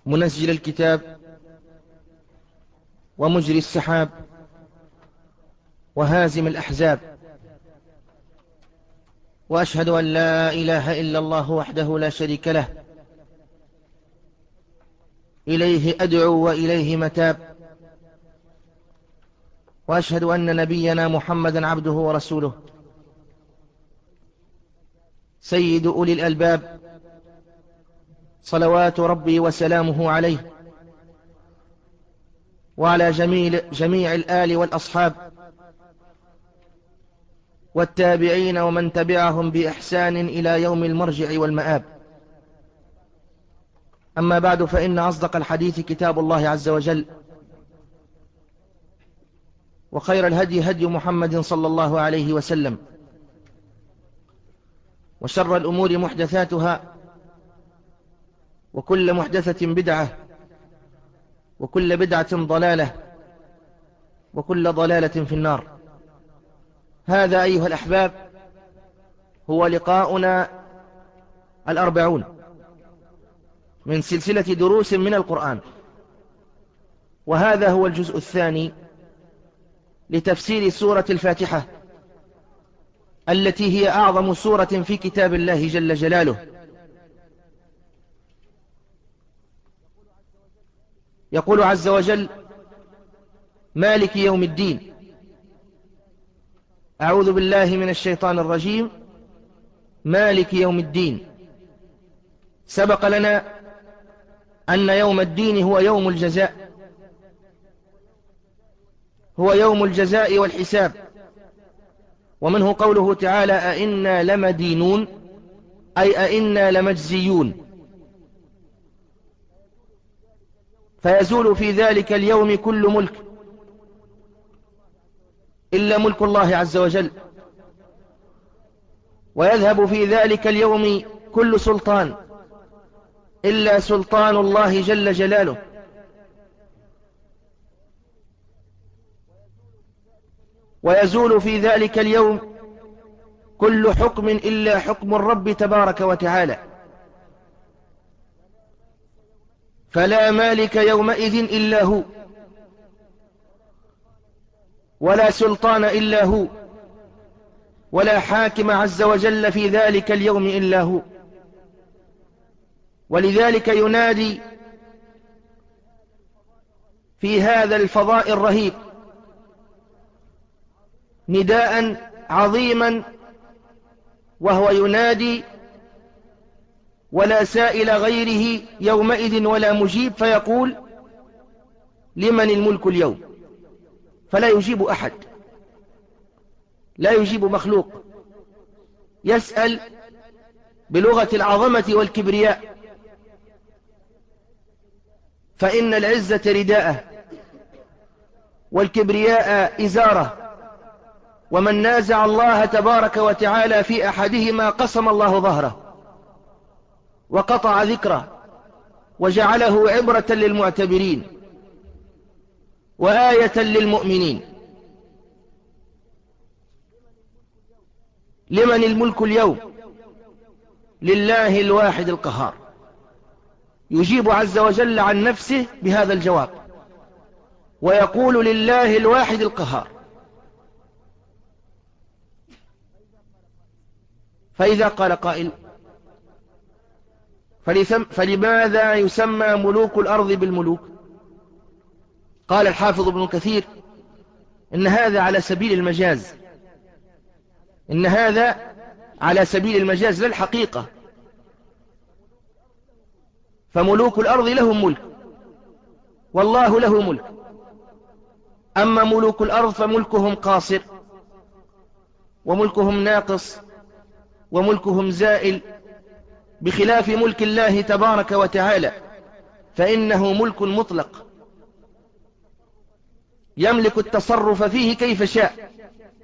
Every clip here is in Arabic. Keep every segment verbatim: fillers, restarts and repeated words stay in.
منزل الكتاب ومجري السحاب وهازم الأحزاب، وأشهد أن لا إله إلا الله وحده لا شريك له، إليه أدعو وإليه متاب. وأشهد أن نبينا محمدا عبده ورسوله، سيد أولي الألباب، صلوات ربي وسلامه عليه وعلى جميع, جميع الآل والأصحاب والتابعين ومن تبعهم بإحسان إلى يوم المرجع والمآب. أما بعد، فإن أصدق الحديث كتاب الله عز وجل، وخير الهدي هدي محمد صلى الله عليه وسلم، وشر الأمور محدثاتها، وكل محدثة بدعة، وكل بدعة ضلالة، وكل ضلالة في النار. هذا أيها الأحباب هو لقاؤنا الأربعون من سلسلة دروس من القرآن، وهذا هو الجزء الثاني لتفسير سورة الفاتحة، التي هي أعظم سورة في كتاب الله جل جلاله. يقول عز وجل: مالك يوم الدين. أعوذ بالله من الشيطان الرجيم. مالك يوم الدين. سبق لنا أن يوم الدين هو يوم الجزاء، هو يوم الجزاء والحساب، ومنه قوله تعالى: أئنا لمدينون، أي أئنا لمجزيون. فيزول في ذلك اليوم كل ملك إلا ملك الله عز وجل، ويذهب في ذلك اليوم كل سلطان إلا سلطان الله جل جلاله، ويزول في ذلك اليوم كل حكم إلا حكم الرب تبارك وتعالى. فلا مالك يومئذ إلا هو، ولا سلطان إلا هو، ولا حاكم عز وجل في ذلك اليوم إلا هو. ولذلك ينادي في هذا الفضاء الرهيب نداء عظيما، وهو ينادي ولا سائل غيره يومئذ ولا مجيب، فيقول: لمن الملك اليوم؟ فلا يجيب أحد، لا يجيب مخلوق، يسأل بلغة العظمة والكبرياء، فإن العزة رداءه والكبرياء إزاره، ومن نازع الله تبارك وتعالى في أحدهما قسم الله ظهره وقطع ذكره وجعله عبرة للمعتبرين وآية للمؤمنين. لمن الملك اليوم؟ لله الواحد القهار. يجيب عز وجل عن نفسه بهذا الجواب ويقول: لله الواحد القهار. فإذا قال قائل: فلماذا يسمى ملوك الأرض بالملوك؟ قال الحافظ ابن كثير: إن هذا على سبيل المجاز، إن هذا على سبيل المجاز لا الحقيقة. فملوك الأرض لهم ملك، والله له ملك. أما ملوك الأرض فملكهم قاصر، وملكهم ناقص، وملكهم زائل، بخلاف ملك الله تبارك وتعالى، فإنه ملك مطلق يملك التصرف فيه كيف شاء،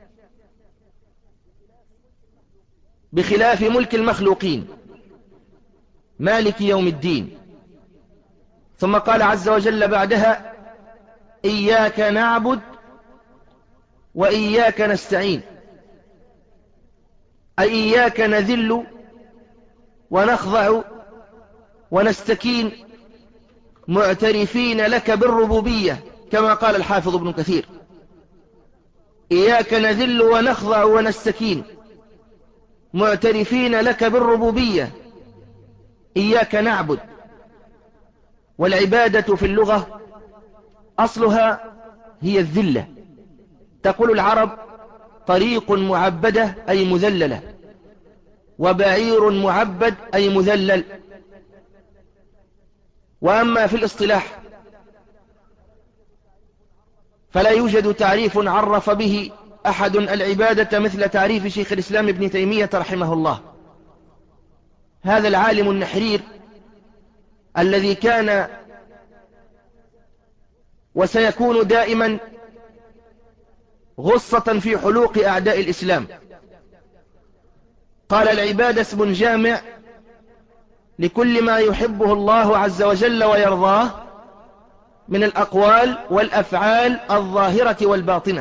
بخلاف ملك المخلوقين. مالك يوم الدين. ثم قال عز وجل بعدها: إياك نعبد وإياك نستعين، أي إياك نذل ونخضع ونستكين معترفين لك بالربوبية كما قال الحافظ ابن كثير. إياك نذل ونخضع ونستكين معترفين لك بالربوبية. إياك نعبد. والعبادة في اللغة أصلها هي الذلة. تقول العرب طريق معبدة أي مذللة، وبعير معبد أي مذلل. وأما في الاصطلاح فلا يوجد تعريف عرف به أحد العبادة مثل تعريف شيخ الإسلام ابن تيمية رحمه الله، هذا العالم النحرير الذي كان وسيكون دائما غصة في حلوق أعداء الإسلام. قال العبادة اسم جامع لكل ما يحبه الله عز وجل ويرضاه من الأقوال والأفعال الظاهرة والباطنة.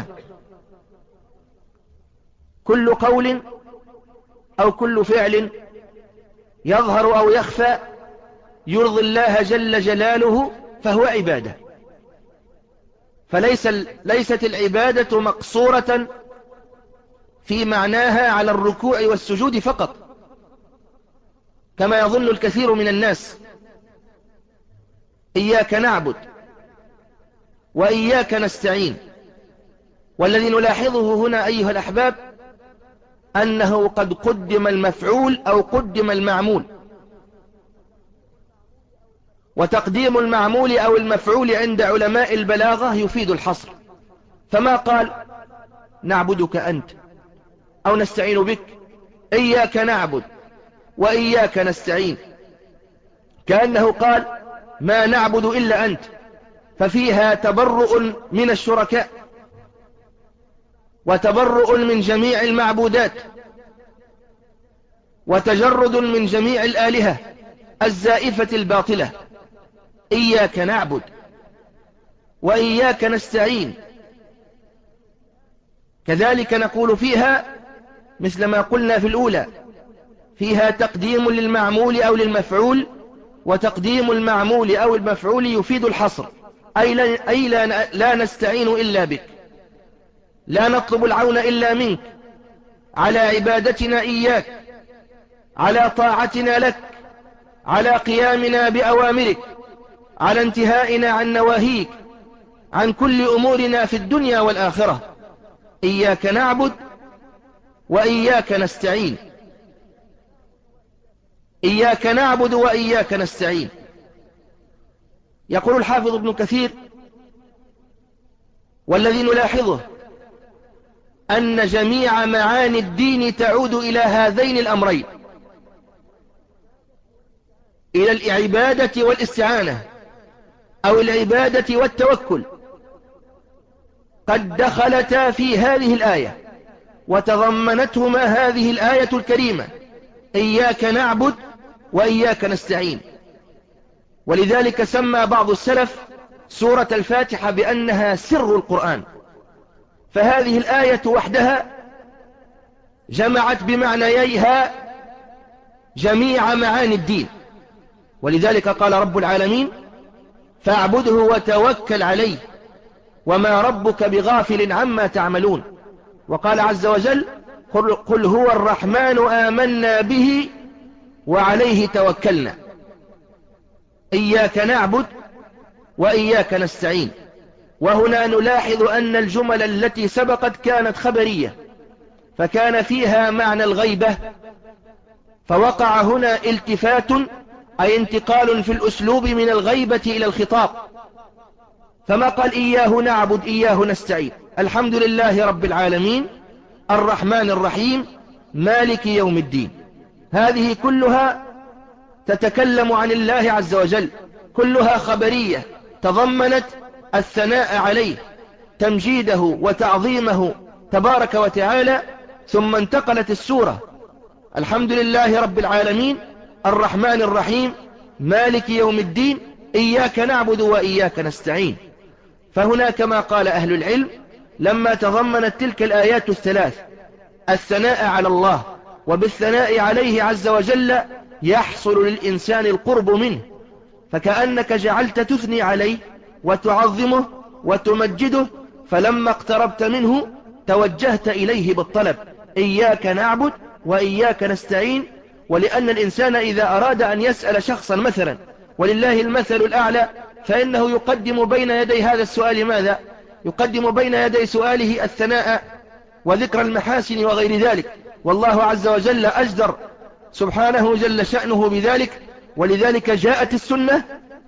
كل قول أو كل فعل يظهر أو يخفى يرضي الله جل جلاله فهو عبادة. فليس ليست العبادة مقصورة في معناها على الركوع والسجود فقط كما يظن الكثير من الناس. إياك نعبد وإياك نستعين. والذي نلاحظه هنا أيها الأحباب أنه قد قدم المفعول أو قدم المعمول، وتقديم المعمول أو المفعول عند علماء البلاغة يفيد الحصر. فما قال نعبدك أنت أو نستعين بك، إياك نعبد وإياك نستعين، كأنه قال ما نعبد إلا أنت، ففيها تبرؤ من الشركاء وتبرؤ من جميع المعبودات وتجرد من جميع الآلهة الزائفة الباطلة. إياك نعبد وإياك نستعين. كذلك نقول فيها مثل ما قلنا في الأولى، فيها تقديم للمعمول أو للمفعول، وتقديم المعمول أو المفعول يفيد الحصر، أي لا, أي لا, لا نستعين إلا بك، لا نطلب العون إلا منك على عبادتنا إياك، على طاعتنا لك، على قيامنا بأوامرك، على انتهائنا عن نواهيك، عن كل أمورنا في الدنيا والآخرة. إياك نعبد وإياك نستعين. إياك نعبد وإياك نستعين. يقول الحافظ ابن كثير والذي نلاحظه أن جميع معاني الدين تعود إلى هذين الأمرين، إلى العبادة والاستعانة أو العبادة والتوكل، قد دخلتا في هذه الآية وتضمنتهما هذه الآية الكريمة إياك نعبد وإياك نستعين. ولذلك سمى بعض السلف سورة الفاتحة بأنها سر القرآن، فهذه الآية وحدها جمعت بمعنييها جميع معاني الدين. ولذلك قال رب العالمين فاعبده وتوكل عليه وما ربك بغافل عما تعملون. وقال عز وجل قل هو الرحمن آمنا به وعليه توكلنا. إياك نعبد وإياك نستعين. وهنا نلاحظ أن الجمل التي سبقت كانت خبرية، فكان فيها معنى الغيبة، فوقع هنا التفات أي انتقال في الأسلوب من الغيبة إلى الخطاب. فما قال إياه نعبد إياه نستعين، الحمد لله رب العالمين الرحمن الرحيم مالك يوم الدين، هذه كلها تتكلم عن الله عز وجل، كلها خبرية تضمنت الثناء عليه، تمجيده وتعظيمه تبارك وتعالى. ثم انتقلت السورة الحمد لله رب العالمين الرحمن الرحيم مالك يوم الدين إياك نعبد وإياك نستعين. فهنا كما قال أهل العلم لما تضمنت تلك الآيات الثلاث الثناء على الله، وبالثناء عليه عز وجل يحصل للإنسان القرب منه، فكأنك جعلت تثني عليه وتعظمه وتمجده، فلما اقتربت منه توجهت إليه بالطلب: إياك نعبد وإياك نستعين. ولأن الإنسان إذا أراد أن يسأل شخصا مثلا، ولله المثل الأعلى، فإنه يقدم بين يدي هذا السؤال ماذا؟ يقدم بين يدي سؤاله الثناء وذكر المحاسن وغير ذلك، والله عز وجل أجدر سبحانه جل شأنه بذلك. ولذلك جاءت السنة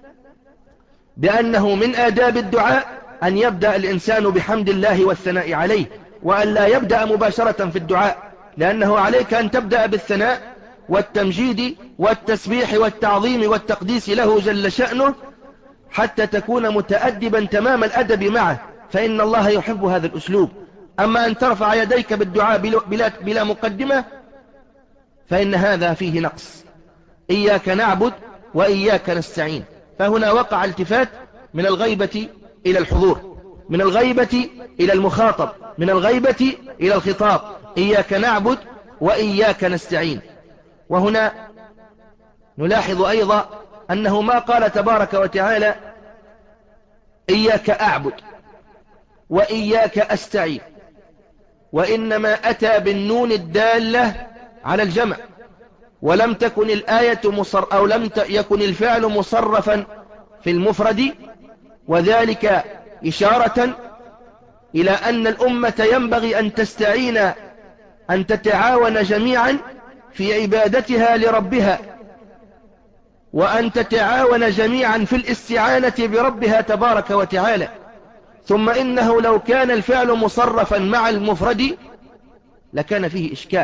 بأنه من آداب الدعاء أن يبدأ الإنسان بحمد الله والثناء عليه، وأن لا يبدأ مباشرة في الدعاء، لأنه عليك أن تبدأ بالثناء والتمجيد والتسبيح والتعظيم والتقديس له جل شأنه، حتى تكون متأدبا تمام الأدب معه، فإن الله يحب هذا الأسلوب. أما أن ترفع يديك بالدعاء بلا, بلا مقدمة فإن هذا فيه نقص. إياك نعبد وإياك نستعين، فهنا وقع التفات من الغيبة إلى الحضور، من الغيبة إلى المخاطب، من الغيبة إلى الخطاب. إياك نعبد وإياك نستعين. وهنا نلاحظ أيضا أنه ما قال تبارك وتعالى إياك أعبد وإياك أستعين، وإنما أتى بالنون الدالة على الجمع، ولم تكن الآية مصر أو لم يكن الفعل مصرفا في المفرد، وذلك إشارة إلى أن الأمة ينبغي أن تستعين، أن تتعاون جميعا في عبادتها لربها، وأن تتعاون جميعا في الاستعانة بربها تبارك وتعالى. ثم إنه لو كان الفعل مصرفا مع المفرد لكان فيه إشكال.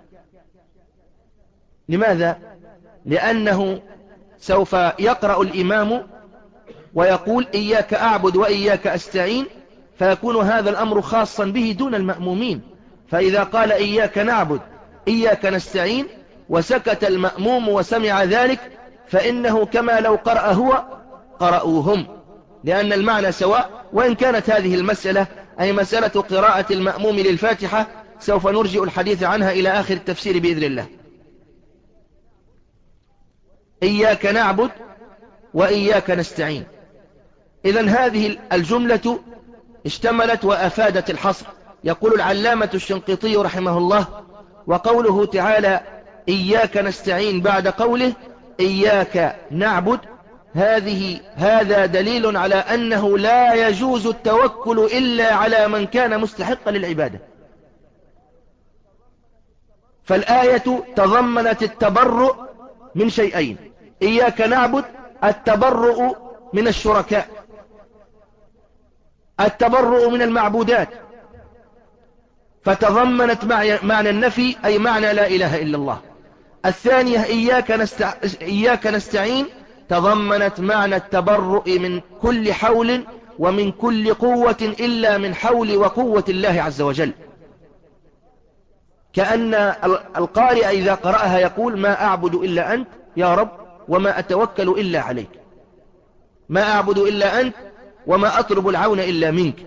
لماذا؟ لأنه سوف يقرأ الإمام ويقول إياك أعبد وإياك أستعين، فيكون هذا الأمر خاصا به دون المأمومين. فإذا قال إياك نعبد إياك نستعين وسكت المأموم وسمع ذلك، فإنه كما لو قرأ هو قرأوهم، لأن المعنى سواء. وإن كانت هذه المسألة أي مسألة قراءة المأموم للفاتحة سوف نرجئ الحديث عنها إلى آخر التفسير بإذن الله. إياك نعبد وإياك نستعين، إذن هذه الجملة اشتملت وأفادت الحصر. يقول العلامة الشنقيطي رحمه الله: وقوله تعالى إياك نستعين بعد قوله إياك نعبد، هذه هذا دليل على أنه لا يجوز التوكل إلا على من كان مستحقا للعبادة. فالآية تضمنت التبرؤ من شيئين: إياك نعبد التبرؤ من الشركاء، التبرؤ من المعبودات، فتضمنت معنى النفي أي معنى لا إله إلا الله. الثانية إياك, نستع... إياك نستعين تضمنت معنى التبرؤ من كل حول ومن كل قوة إلا من حول وقوة الله عز وجل. كأن القارئ إذا قرأها يقول ما أعبد إلا أنت يا رب وما أتوكل إلا عليك، ما أعبد إلا أنت وما أطلب العون إلا منك.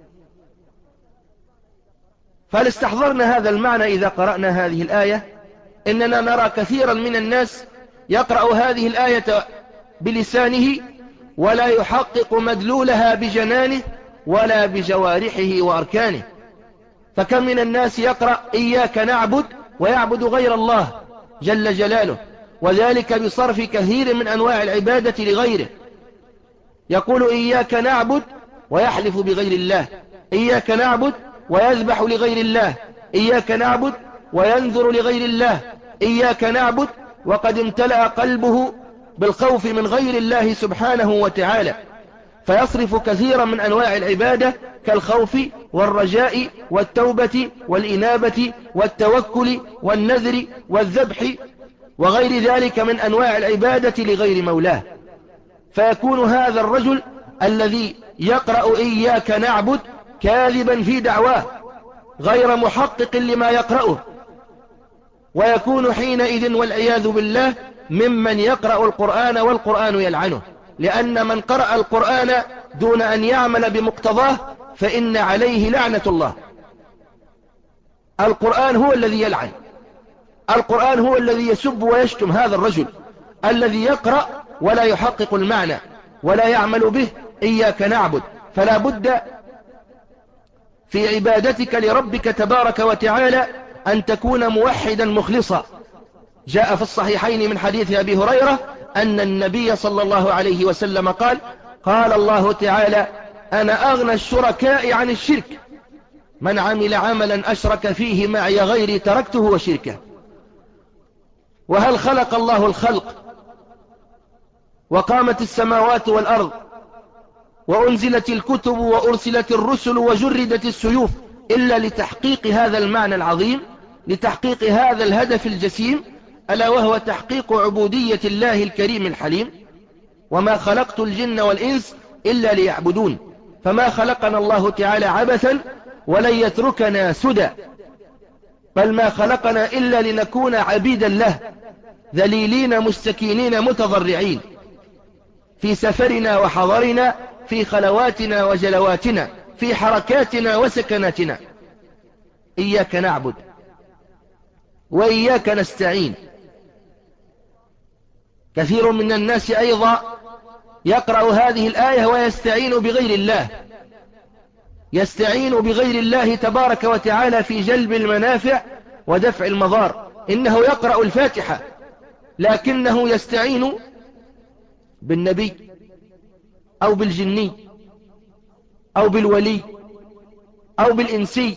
فلاستحضرنا هذا المعنى إذا قرأنا هذه الآية. إننا نرى كثيرا من الناس يقرأ هذه الآية بلسانه ولا يحقق مدلولها بجنانه ولا بجوارحه وأركانه. فكم من الناس يقرأ إياك نعبد ويعبد غير الله جل جلاله، وذلك بصرف كثير من أنواع العبادة لغيره. يقول إياك نعبد ويحلف بغير الله، إياك نعبد ويذبح لغير الله، إياك نعبد وينذر لغير الله، إياك نعبد وقد امتلأ قلبه بالخوف من غير الله سبحانه وتعالى، فيصرف كثيرا من أنواع العبادة كالخوف والرجاء والتوبة والإنابة والتوكل والنذر والذبح وغير ذلك من أنواع العبادة لغير مولاه. فيكون هذا الرجل الذي يقرأ إياك نعبد كاذبا في دعواه غير محقق لما يقرأه، ويكون حينئذ والعياذ بالله ممن يقرأ القرآن والقرآن يلعنه، لأن من قرأ القرآن دون أن يعمل بمقتضاه فإن عليه لعنة الله. القرآن هو الذي يلعن، القرآن هو الذي يسب ويشتم. هذا الرجل الذي يقرأ ولا يحقق المعنى ولا يعمل به. إياك نعبد، فلا بد في عبادتك لربك تبارك وتعالى أن تكون موحدا مخلصا. جاء في الصحيحين من حديث أبي هريرة أن النبي صلى الله عليه وسلم قال: قال الله تعالى: أنا أغنى الشركاء عن الشرك، من عمل عملا أشرك فيه معي غيري تركته وشركه. وهل خلق الله الخلق وقامت السماوات والأرض وأنزلت الكتب وأرسلت الرسل وجردت السيوف إلا لتحقيق هذا المعنى العظيم، لتحقيق هذا الهدف الجسيم، ألا وهو تحقيق عبودية الله الكريم الحليم؟ وما خلقت الجن والإنس إلا ليعبدون. فما خلقنا الله تعالى عبثا ولن يتركنا سدى، بل ما خلقنا إلا لنكون عبيدا له، ذليلين مستكينين متضرعين في سفرنا وحضرنا، في خلواتنا وجلواتنا، في حركاتنا وسكناتنا. إياك نعبد وإياك نستعين. كثير من الناس أيضا يقرأ هذه الآية ويستعين بغير الله، يستعين بغير الله تبارك وتعالى في جلب المنافع ودفع المضار. إنه يقرأ الفاتحة لكنه يستعين بالنبي أو بالجني أو بالولي أو بالإنسي،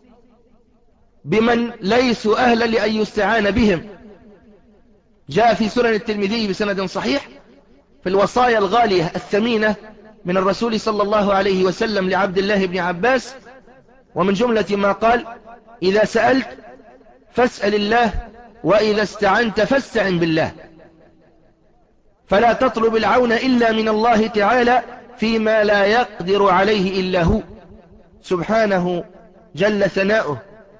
بمن ليسوا أهلا لأن يستعان بهم. جاء في سنن الترمذي بسند صحيح في الوصايا الغالية الثمينة من الرسول صلى الله عليه وسلم لعبد الله بن عباس، ومن جملة ما قال: إذا سألت فاسأل الله، وإذا استعنت فاستعن بالله. فلا تطلب العون إلا من الله تعالى فيما لا يقدر عليه إلا هو سبحانه جل ثناؤه.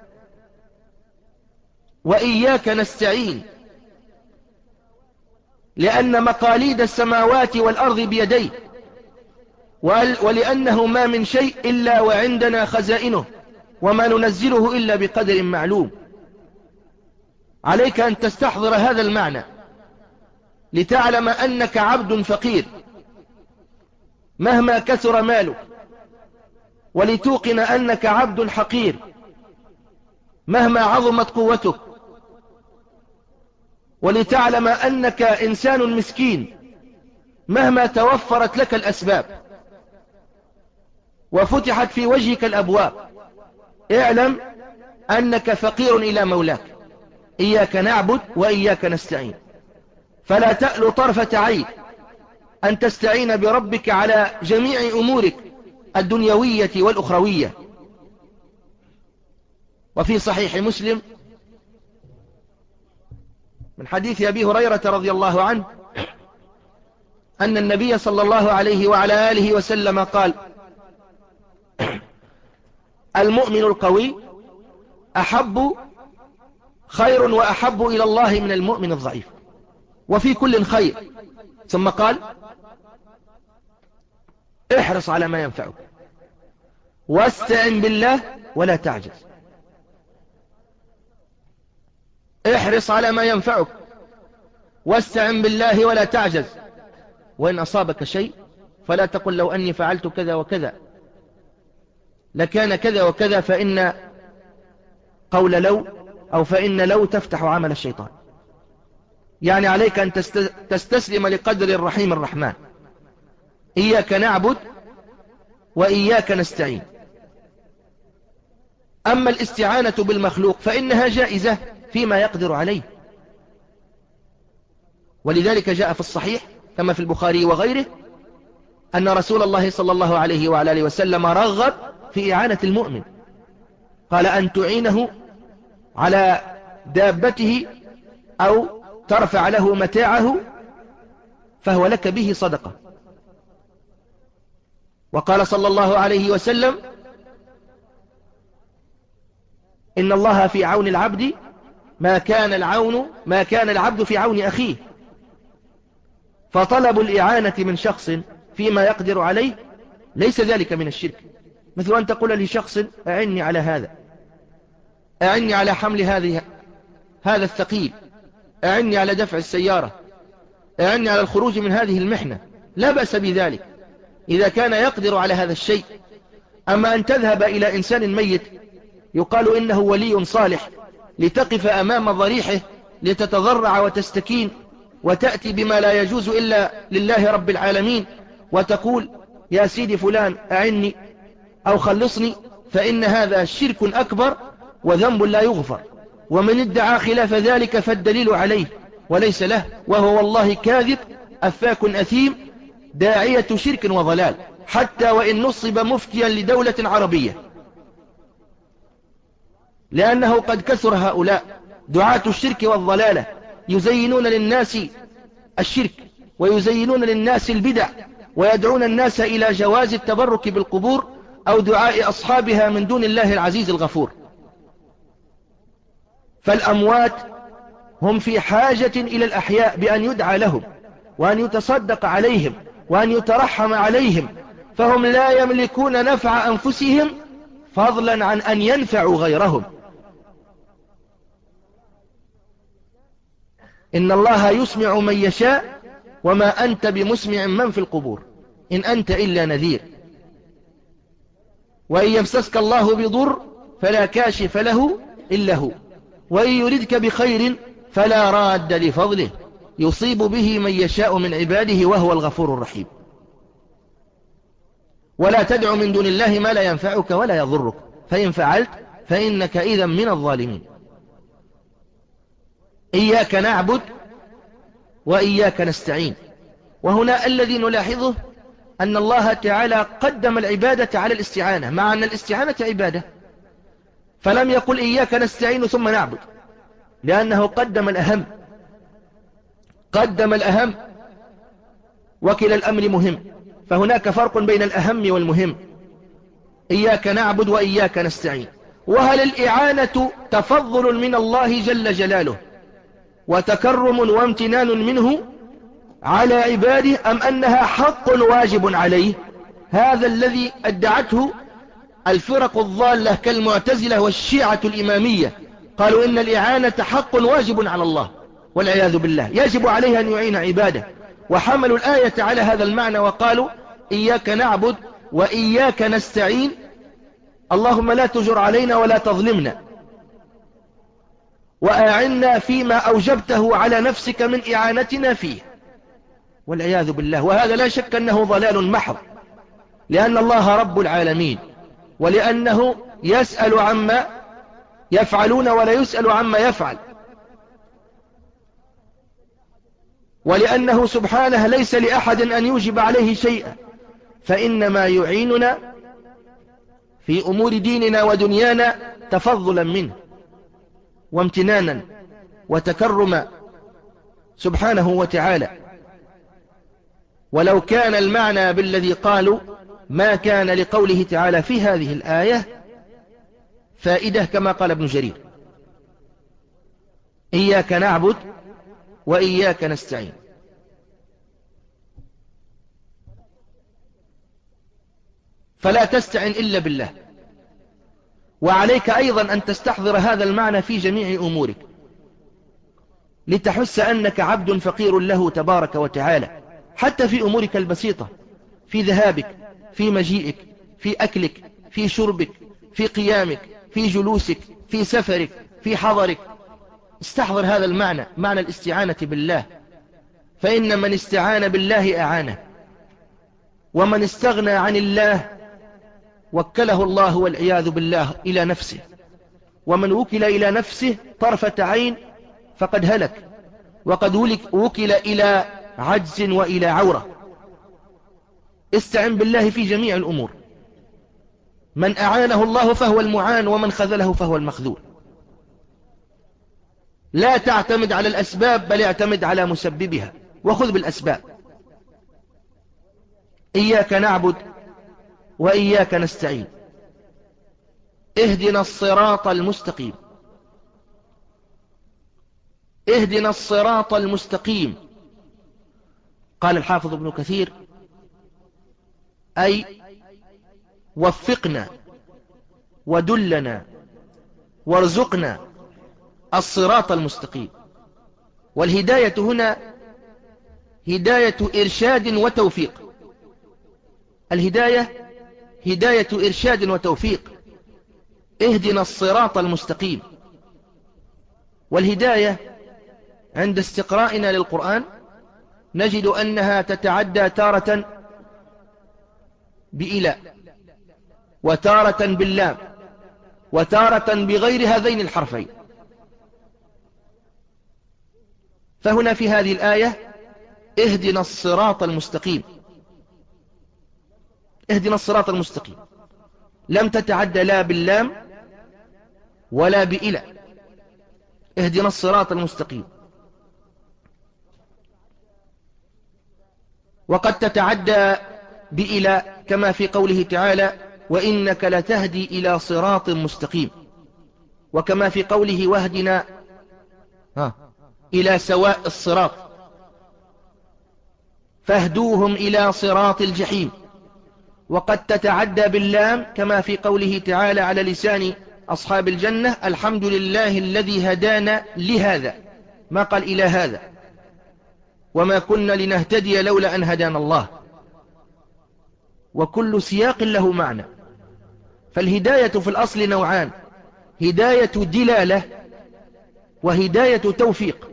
وإياك نستعين، لأن مقاليد السماوات والأرض بيديه، ولأنه ما من شيء إلا وعندنا خزائنه، وما ننزله إلا بقدر معلوم. عليك أن تستحضر هذا المعنى لتعلم أنك عبد فقير مهما كثر مالك، ولتوقن أنك عبد حقير مهما عظمت قوتك، ولتعلم أنك إنسان مسكين مهما توفرت لك الأسباب وفتحت في وجهك الأبواب. اعلم أنك فقير إلى مولاك. إياك نعبد وإياك نستعين. فلا تألو طرفة عين أن تستعين بربك على جميع أمورك الدنيوية والأخروية. وفي صحيح مسلم من حديث أبي هريرة رضي الله عنه أن النبي صلى الله عليه وعلى آله وسلم قال: المؤمن القوي أحب خير وأحب إلى الله من المؤمن الضعيف، وفي كل خير. ثم قال: احرص على ما ينفعك واستعن بالله ولا تعجز. احرص على ما ينفعك واستعن بالله ولا تعجز. وإن أصابك شيء فلا تقل لو أني فعلت كذا وكذا لكان كذا وكذا، فإن قول لو أو فإن لو تفتح عمل الشيطان. يعني عليك أن تستسلم لقدر الرحيم الرحمن. إياك نعبد وإياك نستعين. أما الاستعانة بالمخلوق فإنها جائزة فيما يقدر عليه، ولذلك جاء في الصحيح كما في البخاري وغيره أن رسول الله صلى الله عليه وعلى آله وسلم رغب في إعانة المؤمن، قال: أن تعينه على دابته أو ترفع له متاعه فهو لك به صدقة. وقال صلى الله عليه وسلم: إن الله في عون العبد ما كان العون ما كان العبد في عون أخيه. فطلب الإعانة من شخص فيما يقدر عليه ليس ذلك من الشرك، مثل أن تقول لشخص: أعني على هذا، أعني على حمل هذه هذا الثقيل، أعني على دفع السيارة، أعني على الخروج من هذه المحنة، لا بأس بذلك إذا كان يقدر على هذا الشيء. أما أن تذهب إلى إنسان ميت يقال إنه ولي صالح لتقف أمام ضريحه لتتضرع وتستكين وتأتي بما لا يجوز إلا لله رب العالمين وتقول يا سيدي فلان أعني أو خلصني، فإن هذا شرك أكبر وذنب لا يغفر، ومن ادعى خلاف ذلك فالدليل عليه وليس له، وهو والله كاذب أفاك أثيم داعية شرك وضلال، حتى وإن نصب مفتيا لدولة عربية، لأنه قد كثر هؤلاء دعاة الشرك والضلالة يزينون للناس الشرك ويزينون للناس البدع ويدعون الناس إلى جواز التبرك بالقبور أو دعاء أصحابها من دون الله العزيز الغفور. فالأموات هم في حاجة إلى الأحياء بأن يدعى لهم وأن يتصدق عليهم وأن يترحم عليهم، فهم لا يملكون نفع أنفسهم فضلا عن أن ينفعوا غيرهم. إن الله يسمع من يشاء وما أنت بمسمع من في القبور إن أنت إلا نذير. وإن يمسسك الله بضر فلا كاشف له إلا هو، وإن يردك بخير فلا راد لفضله يصيب به من يشاء من عباده وهو الغفور الرحيم. ولا تدع من دون الله ما لا ينفعك ولا يضرك، فإن فعلت فإنك إذا من الظالمين. إياك نعبد وإياك نستعين. وهنا الذي نلاحظه أن الله تعالى قدم العبادة على الاستعانة، مع أن الاستعانة عبادة، فلم يقل إياك نستعين ثم نعبد، لأنه قدم الأهم قدم الأهم وكلا الأمر مهم، فهناك فرق بين الأهم والمهم. إياك نعبد وإياك نستعين. وهل الإعانة تفضل من الله جل جلاله وتكرم وامتنان منه على عباده، أم أنها حق واجب عليه؟ هذا الذي ادعته الفرق الضالة كالمعتزلة والشيعة الإمامية، قالوا إن الإعانة حق واجب على الله والعياذ بالله، يجب عليه أن يعين عباده، وحملوا الآية على هذا المعنى وقالوا إياك نعبد وإياك نستعين، اللهم لا تجر علينا ولا تظلمنا، وأعنا فيما أوجبته على نفسك من إعانتنا فيه، والعياذ بالله. وهذا لا شك أنه ضلال محض، لأن الله رب العالمين، ولأنه يسأل عما يفعلون ولا يسأل عما يفعل، ولأنه سبحانه ليس لأحد أن يوجب عليه شيئا، فإنما يعيننا في أمور ديننا ودنيانا تفضلا منه وامتنانا وتكرما سبحانه وتعالى. ولو كان المعنى بالذي قالوا ما كان لقوله تعالى في هذه الآية فائدة كما قال ابن جرير: إياك نعبد وإياك نستعين. فلا تستعن إلا بالله. وعليك أيضا أن تستحضر هذا المعنى في جميع أمورك، لتحس أنك عبد فقير له تبارك وتعالى، حتى في أمورك البسيطة، في ذهابك، في مجيئك، في أكلك، في شربك، في قيامك، في جلوسك، في سفرك، في حضرك. استحضر هذا المعنى، معنى الاستعانة بالله، فإن من استعان بالله أعانه، ومن استغنى عن الله وكله الله والعياذ بالله إلى نفسه، ومن وكل إلى نفسه طرفة عين فقد هلك، وقد وكل إلى عجز وإلى عورة. استعن بالله في جميع الأمور، من أعانه الله فهو المعان، ومن خذله فهو المخذول. لا تعتمد على الأسباب، بل اعتمد على مسببها وخذ بالأسباب. إياك نعبد وإياك نستعين. اهدنا الصراط المستقيم. اهدنا الصراط المستقيم. قال الحافظ ابن كثير: أي وفقنا ودلنا وارزقنا الصراط المستقيم. والهداية هنا هداية إرشاد وتوفيق. الهداية هداية إرشاد وتوفيق، اهدنا الصراط المستقيم. والهداية عند استقرائنا للقرآن نجد أنها تتعدى تارة بإلى، وتارة باللام، وتارة بغير هذين الحرفين. فهنا في هذه الآية اهدنا الصراط المستقيم، اهدنا الصراط المستقيم، لم تتعدى لا باللام ولا بإلى، اهدنا الصراط المستقيم. وقد تتعدى بإلى كما في قوله تعالى وإنك لتهدي إلى صراط مستقيم، وكما في قوله واهدنا ها إلى سواء الصراط فاهدوهم إلى صراط الجحيم. وقد تتعدى باللام كما في قوله تعالى على لسان أصحاب الجنة الحمد لله الذي هدانا لهذا، ما قال إلى هذا، وما كنا لنهتدي لولا أن هدانا الله. وكل سياق له معنى. فالهداية في الأصل نوعان، هداية دلالة وهداية توفيق.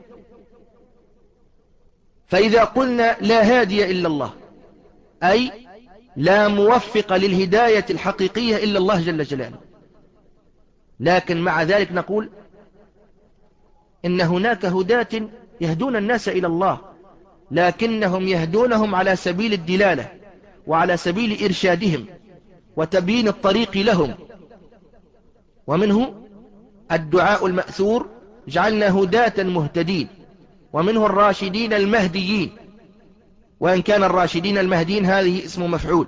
فإذا قلنا لا هادي إلا الله، أي لا موفق للهداية الحقيقية إلا الله جل جلاله. لكن مع ذلك نقول إن هناك هداة يهدون الناس إلى الله، لكنهم يهدونهم على سبيل الدلالة وعلى سبيل إرشادهم وتبيين الطريق لهم. ومنه الدعاء المأثور جعلنا هداة مهتدين، ومنه الراشدين المهديين، وإن كان الراشدين المهديين هذه اسم مفعول.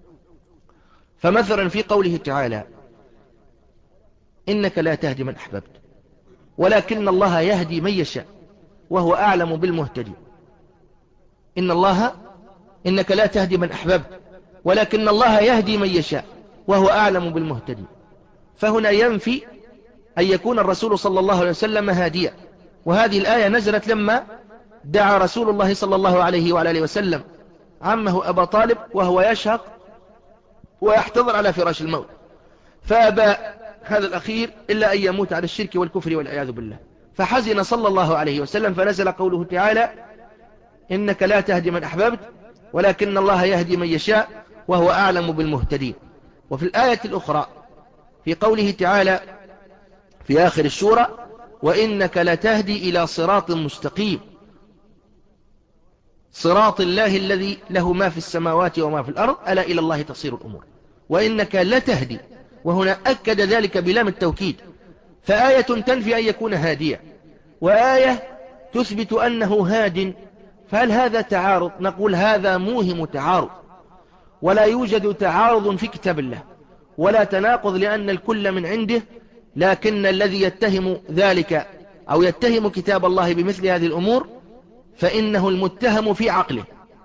فمثلا في قوله تعالى إنك لا تهدي من أحببت ولكن الله يهدي من يشاء وهو أعلم بالمهتدين. إن الله إنك لا تهدي من أحببت ولكن الله يهدي من يشاء وهو أعلم بالمهتدين. فهنا ينفي أن يكون الرسول صلى الله عليه وسلم هاديا. وهذه الآية نزلت لما دعا رسول الله صلى الله عليه وعلى وسلم عمه أبا طالب وهو يشهق ويحتضر على فراش الموت، فأبى هذا الأخير إلا أن يموت على الشرك والكفر والعياذ بالله. فحزن صلى الله عليه وسلم فنزل قوله تعالى إنك لا تهدي من أحببت ولكن الله يهدي من يشاء وهو أعلم بالمهتدين. وفي الآية الأخرى في قوله تعالى في آخر الشورى وإنك لتهدي إلى صراط مستقيم صراط الله الذي له ما في السماوات وما في الأرض ألا إلى الله تصير الأمور. وإنك لتهدي، وهنا أكد ذلك بلام التوكيد. فآية تنفي أن يكون هاديا وآية تثبت أنه هاد، فهل هذا تعارض؟ نقول هذا موهم تعارض، ولا يوجد تعارض في كتاب الله ولا تناقض لأن الكل من عنده. لكن الذي يتهم ذلك أو يتهم كتاب الله بمثل هذه الأمور فإنه المتهم في عقله،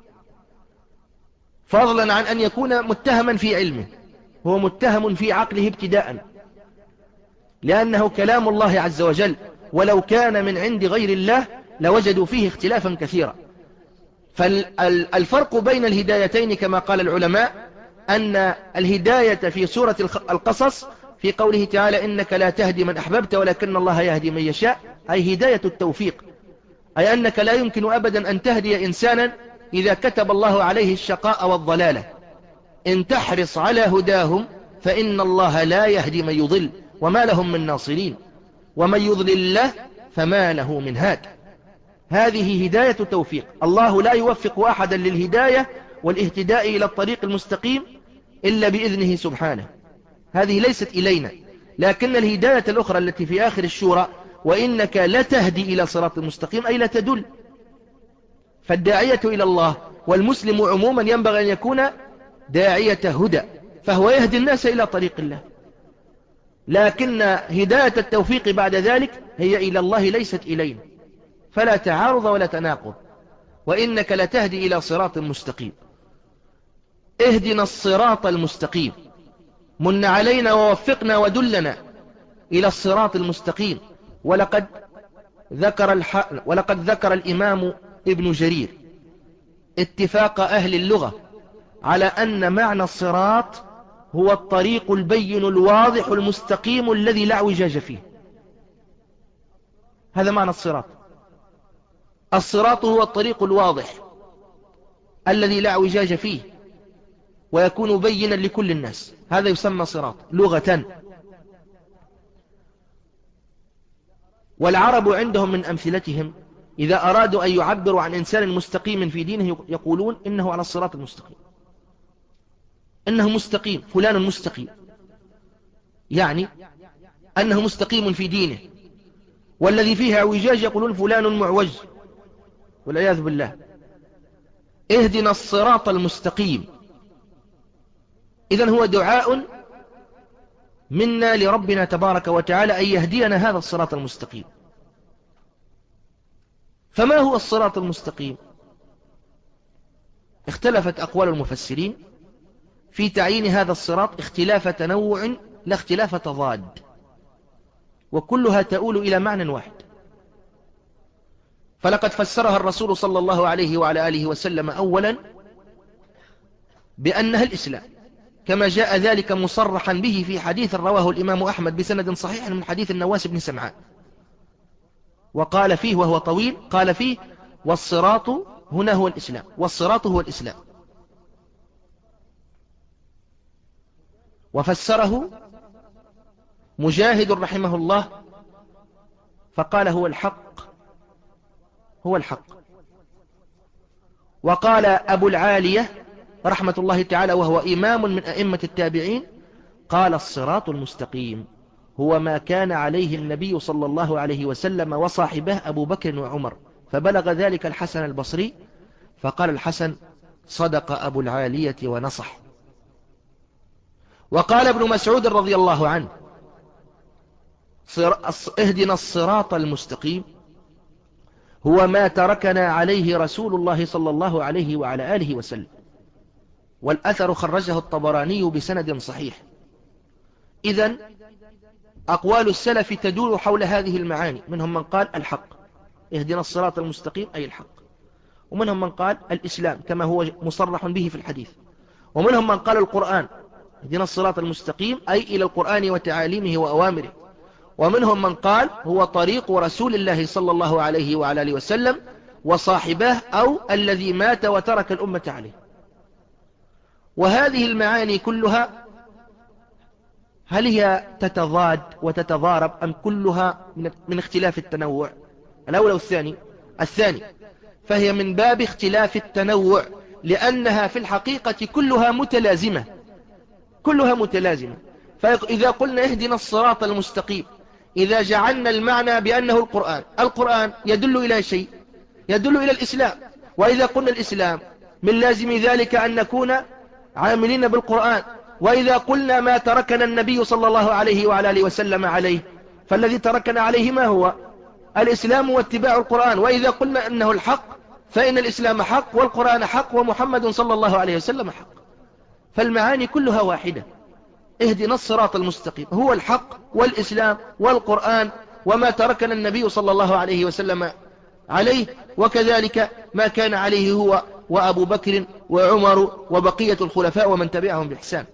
فضلا عن أن يكون متهما في علمه، هو متهم في عقله ابتداء، لأنه كلام الله عز وجل، ولو كان من عند غير الله لوجدوا فيه اختلافا كثيرا. فالفرق بين الهدايتين كما قال العلماء أن الهداية في سورة القصص في قوله تعالى إنك لا تهدي من أحببت ولكن الله يهدي من يشاء، أي هداية التوفيق، أي أنك لا يمكن أبدا أن تهدي إنسانا إذا كتب الله عليه الشقاء والضلالة. إن تحرص على هداهم فإن الله لا يهدي من يضل وما لهم من ناصرين ومن يضلل الله فما له من هاد. هذه هداية توفيق. الله لا يوفق أحدا للهداية والاهتداء إلى الطريق المستقيم إلا بإذنه سبحانه، هذه ليست إلينا. لكن الهداية الأخرى التي في آخر الشورى وإنك لتهدي إلى صراط المستقيم أي لا تدل. فالداعية إلى الله والمسلم عموما ينبغي أن يكون داعية هدى، فهو يهدي الناس إلى طريق الله. لكن هداية التوفيق بعد ذلك هي إلى الله ليست إلينا، فلا تعارض ولا تناقض. وإنك لتهدي إلى صراط مستقيم، اهدنا الصراط المستقيم، من علينا ووفقنا ودلنا إلى الصراط المستقيم. ولقد ذكر, الح... ولقد ذكر الإمام ابن جرير اتفاق أهل اللغة على أن معنى الصراط هو الطريق البين الواضح المستقيم الذي لا اعوجاج فيه. هذا معنى الصراط. الصراط هو الطريق الواضح الذي لا اعوجاج فيه ويكون بينا لكل الناس، هذا يسمى صراط لغة. والعرب عندهم من أمثلتهم إذا أرادوا أن يعبروا عن إنسان مستقيم في دينه يقولون إنه على الصراط المستقيم، إنه مستقيم، فلان مستقيم، يعني أنه مستقيم في دينه. والذي فيه اعوجاج يقولون فلان معوج، والعياذ بالله. اهدنا الصراط المستقيم، إذن هو دعاء منا لربنا تبارك وتعالى أن يهدينا هذا الصراط المستقيم. فما هو الصراط المستقيم؟ اختلفت أقوال المفسرين في تعيين هذا الصراط اختلاف تنوع لا اختلاف تضاد، وكلها تؤول إلى معنى واحد. فلقد فسرها الرسول صلى الله عليه وعلى آله وسلم أولا بأنها الإسلام، كما جاء ذلك مصرحا به في حديث رواه الإمام أحمد بسند صحيح من حديث النواس بن سمعان، وقال فيه وهو طويل، قال فيه: والصراط هنا هو الإسلام، والصراط هو الإسلام. وفسره مجاهد رحمه الله فقال: هو الحق، هو الحق. وقال أبو العالية رحمة الله تعالى وهو إمام من أئمة التابعين، قال: الصراط المستقيم هو ما كان عليه النبي صلى الله عليه وسلم وصاحبه أبو بكر وعمر. فبلغ ذلك الحسن البصري فقال الحسن: صدق أبو العالية ونصح. وقال ابن مسعود رضي الله عنه: اهدنا الصراط المستقيم هو ما تركنا عليه رسول الله صلى الله عليه وعلى آله وسلم. والأثر خرجه الطبراني بسند صحيح. إذن أقوال السلف تدور حول هذه المعاني، منهم من قال الحق، اهدنا الصراط المستقيم أي الحق، ومنهم من قال الإسلام كما هو مصرح به في الحديث، ومنهم من قال القرآن، اهدنا الصراط المستقيم أي إلى القرآن وتعاليمه وأوامره، ومنهم من قال هو طريق رسول الله صلى الله عليه وعلى آله وسلم وصاحبه أو الذي مات وترك الأمة عليه. وهذه المعاني كلها هل هي تتضاد وتتضارب أم كلها من اختلاف التنوع؟ الأول والثاني الثاني فهي من باب اختلاف التنوع، لأنها في الحقيقة كلها متلازمة، كلها متلازمة. فإذا قلنا اهدنا الصراط المستقيم، إذا جعلنا المعنى بأنه القرآن، القرآن يدل إلى شيء، يدل إلى الإسلام. وإذا قلنا الإسلام من لازم ذلك أن نكون عاملين بالقرآن. وإذا قلنا ما تركنا النبي صلى الله عليه وعلى آله وسلم عليه، فالذي تركنا عليه ما هو؟ الإسلام واتباع القرآن. وإذا قلنا أنه الحق، فإن الإسلام حق والقرآن حق ومحمد صلى الله عليه وسلم حق. فالمعاني كلها واحدة. اهدنا الصراط المستقيم هو الحق والإسلام والقرآن وما تركنا النبي صلى الله عليه وسلم عليه، وكذلك ما كان عليه هو وأبو بكر وعمر وبقية الخلفاء ومن تبعهم بإحسان.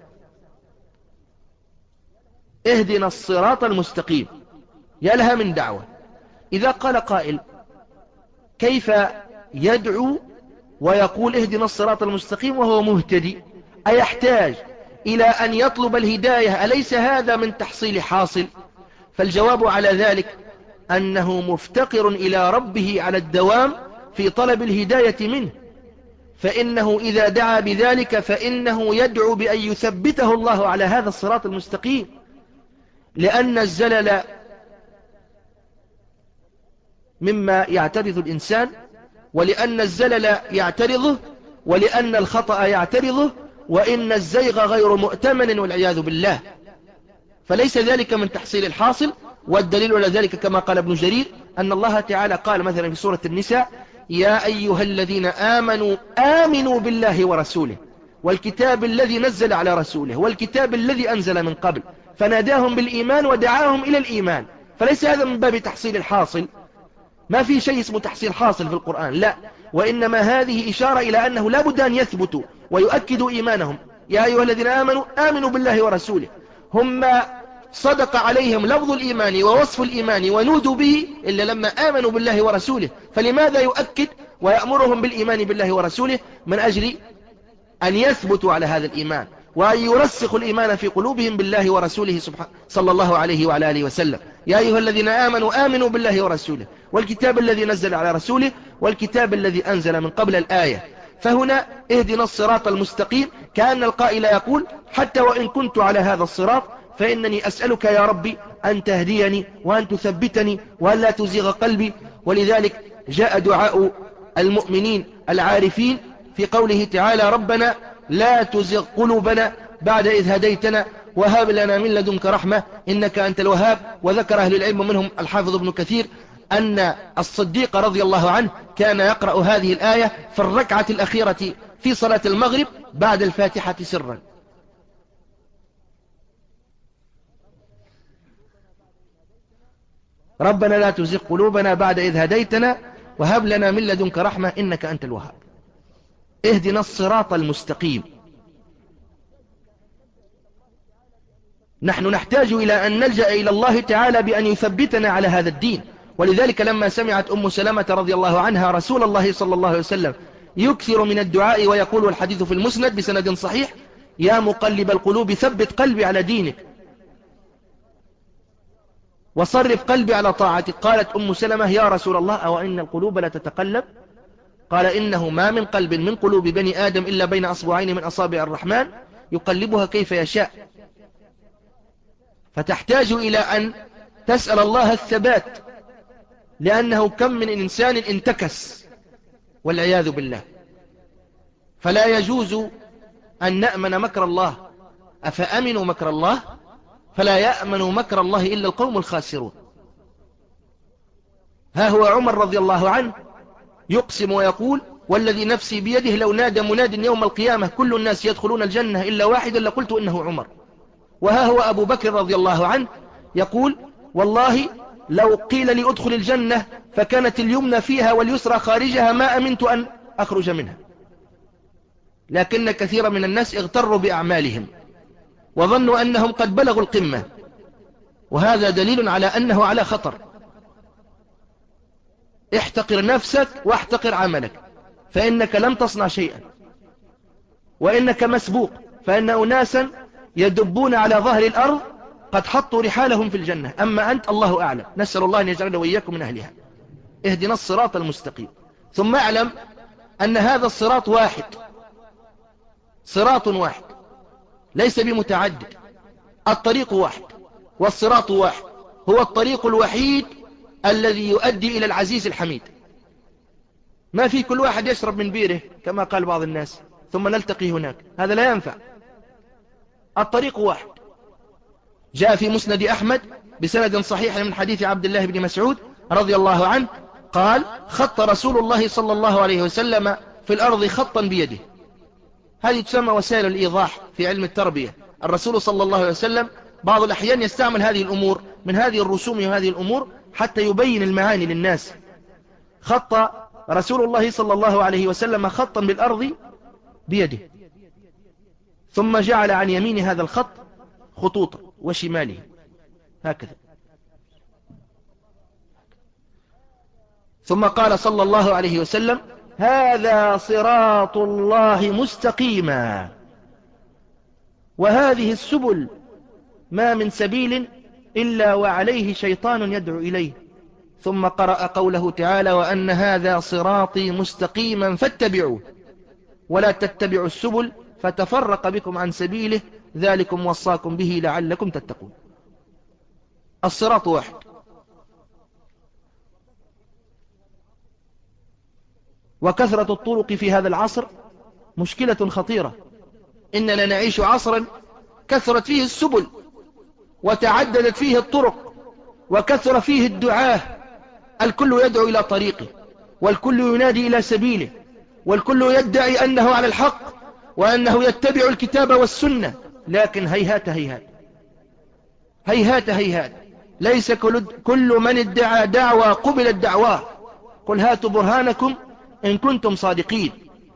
اهدنا الصراط المستقيم، يا لها من دعوة. إذا قال قائل: كيف يدعو ويقول اهدنا الصراط المستقيم وهو مهتدي؟ أيحتاج إلى أن يطلب الهداية؟ أليس هذا من تحصيل حاصل؟ فالجواب على ذلك أنه مفتقر إلى ربه على الدوام في طلب الهداية منه، فإنه إذا دعا بذلك فإنه يدعو بأن يثبته الله على هذا الصراط المستقيم، لأن الزلل مما يعترض الإنسان، ولأن الزلل يعترضه، ولأن الخطأ يعترضه، وإن الزيغ غير مؤتمن والعياذ بالله. فليس ذلك من تحصيل الحاصل. والدليل على ذلك كما قال ابن جرير أن الله تعالى قال مثلا في سورة النساء: يا أيها الذين آمنوا آمنوا بالله ورسوله والكتاب الذي نزل على رسوله والكتاب الذي أنزل من قبل، فناداهم بالإيمان ودعاهم إلى الإيمان. فليس هذا من باب تحصيل الحاصل، ما في شيء اسمه تحصيل حاصل في القرآن، لا، وإنما هذه إشارة إلى أنه لا بد أن يثبتوا ويؤكدوا إيمانهم. يا أيها الذين آمنوا آمنوا بالله ورسوله. هم صدق عليهم لفظ الإيمان ووصف الإيمان ونودوا به إلا لما آمنوا بالله ورسوله، فلماذا يؤكد ويأمرهم بالإيمان بالله ورسوله؟ من أجل أن يثبتوا على هذا الإيمان وأن يرسخوا الإيمان في قلوبهم بالله ورسوله سبحانه صلى الله عليه وعلى آله وسلم. يا أيها الذين آمنوا آمنوا بالله ورسوله والكتاب الذي نزل على رسوله والكتاب الذي أنزل من قبل الآية. فهنا اهدنا الصراط المستقيم، كأن القائل يقول حتى وإن كنت على هذا الصراط فإنني أسألك يا ربي أن تهديني وأن تثبتني وأن لا تزيغ قلبي. ولذلك جاء دعاء المؤمنين العارفين في قوله تعالى ربنا لا تزغ قلوبنا بعد إذ هديتنا وهب لنا من لدنك رحمة إنك أنت الوهاب. وذكر أهل العلم منهم الحافظ ابن كثير أن الصديق رضي الله عنه كان يقرأ هذه الآية في الركعة الأخيرة في صلاة المغرب بعد الفاتحة سرا. ربنا لا تزغ قلوبنا بعد إذ هديتنا وهب لنا من لدنك رحمة إنك أنت الوهاب. اهدنا الصراط المستقيم. نحن نحتاج إلى أن نلجأ إلى الله تعالى بأن يثبتنا على هذا الدين. ولذلك لما سمعت أم سلمة رضي الله عنها رسول الله صلى الله عليه وسلم يكثر من الدعاء ويقول الحديث في المسند بسند صحيح يا مقلب القلوب ثبت قلبي على دينك وصرف قلبي على طاعتك، قالت أم سلمة يا رسول الله أو إن القلوب لا تتقلب؟ قال إنه ما من قلب من قلوب بني آدم إلا بين أصبعين من أصابع الرحمن يقلبها كيف يشاء. فتحتاج إلى أن تسأل الله الثبات، لأنه كم من إنسان انتكس والعياذ بالله. فلا يجوز أن نأمن مكر الله. أفأمنوا مكر الله؟ فلا يأمن مكر الله إلا القوم الخاسرون. ها هو عمر رضي الله عنه يقسم ويقول والذي نفسي بيده لو نادى مناد يوم القيامة كل الناس يدخلون الجنة إلا واحدا لقلت إنه عمر. وها هو أبو بكر رضي الله عنه يقول والله لو قيل لي أدخل الجنة فكانت اليمنى فيها واليسرى خارجها ما أمنت أن أخرج منها. لكن كثيرا من الناس اغتروا بأعمالهم وظنوا أنهم قد بلغوا القمة، وهذا دليل على أنه على خطر. احتقر نفسك واحتقر عملك فإنك لم تصنع شيئا، وإنك مسبوق، فإن أناسا يدبون على ظهر الأرض قد حطوا رحالهم في الجنة، أما أنت الله أعلم. نسأل الله أن يجعلنا وإياكم من أهلها. اهدنا الصراط المستقيم. ثم اعلم أن هذا الصراط واحد، صراط واحد ليس بمتعدد. الطريق واحد والصراط واحد، هو الطريق الوحيد الذي يؤدي إلى العزيز الحميد. ما في كل واحد يشرب من بيره كما قال بعض الناس ثم نلتقي هناك، هذا لا ينفع. الطريق واحد. جاء في مسند أحمد بسند صحيح من حديث عبد الله بن مسعود رضي الله عنه قال خط رسول الله صلى الله عليه وسلم في الأرض خطا بيده. هذه تسمى وسائل الإيضاح في علم التربية. الرسول صلى الله عليه وسلم بعض الأحيان يستعمل هذه الأمور من هذه الرسوم وهذه الأمور حتى يبين المعاني للناس. خط رسول الله صلى الله عليه وسلم خطا بالأرض بيده، ثم جعل عن يمين هذا الخط خطوطا وشماله هكذا، ثم قال صلى الله عليه وسلم هذا صراط الله مستقيما وهذه السبل ما من سبيل إلا وعليه شيطان يدعو إليه. ثم قرأ قوله تعالى وأن هذا صراطي مستقيما فاتبعوه ولا تتبعوا السبل فتفرق بكم عن سبيله ذلكم وصاكم به لعلكم تتقون. الصراط واحد. وكثرة الطرق في هذا العصر مشكلة خطيرة. إننا نعيش عصرا كثرت فيه السبل وتعددت فيه الطرق وكثر فيه الدعاة، الكل يدعو إلى طريقه والكل ينادي إلى سبيله والكل يدعي أنه على الحق وأنه يتبع الكتاب والسنة، لكن هيهات هيهات هيهات هيهات ليس كل من ادعى دعوى قبلت دعواه. قل هاتوا برهانكم إن كنتم صادقين.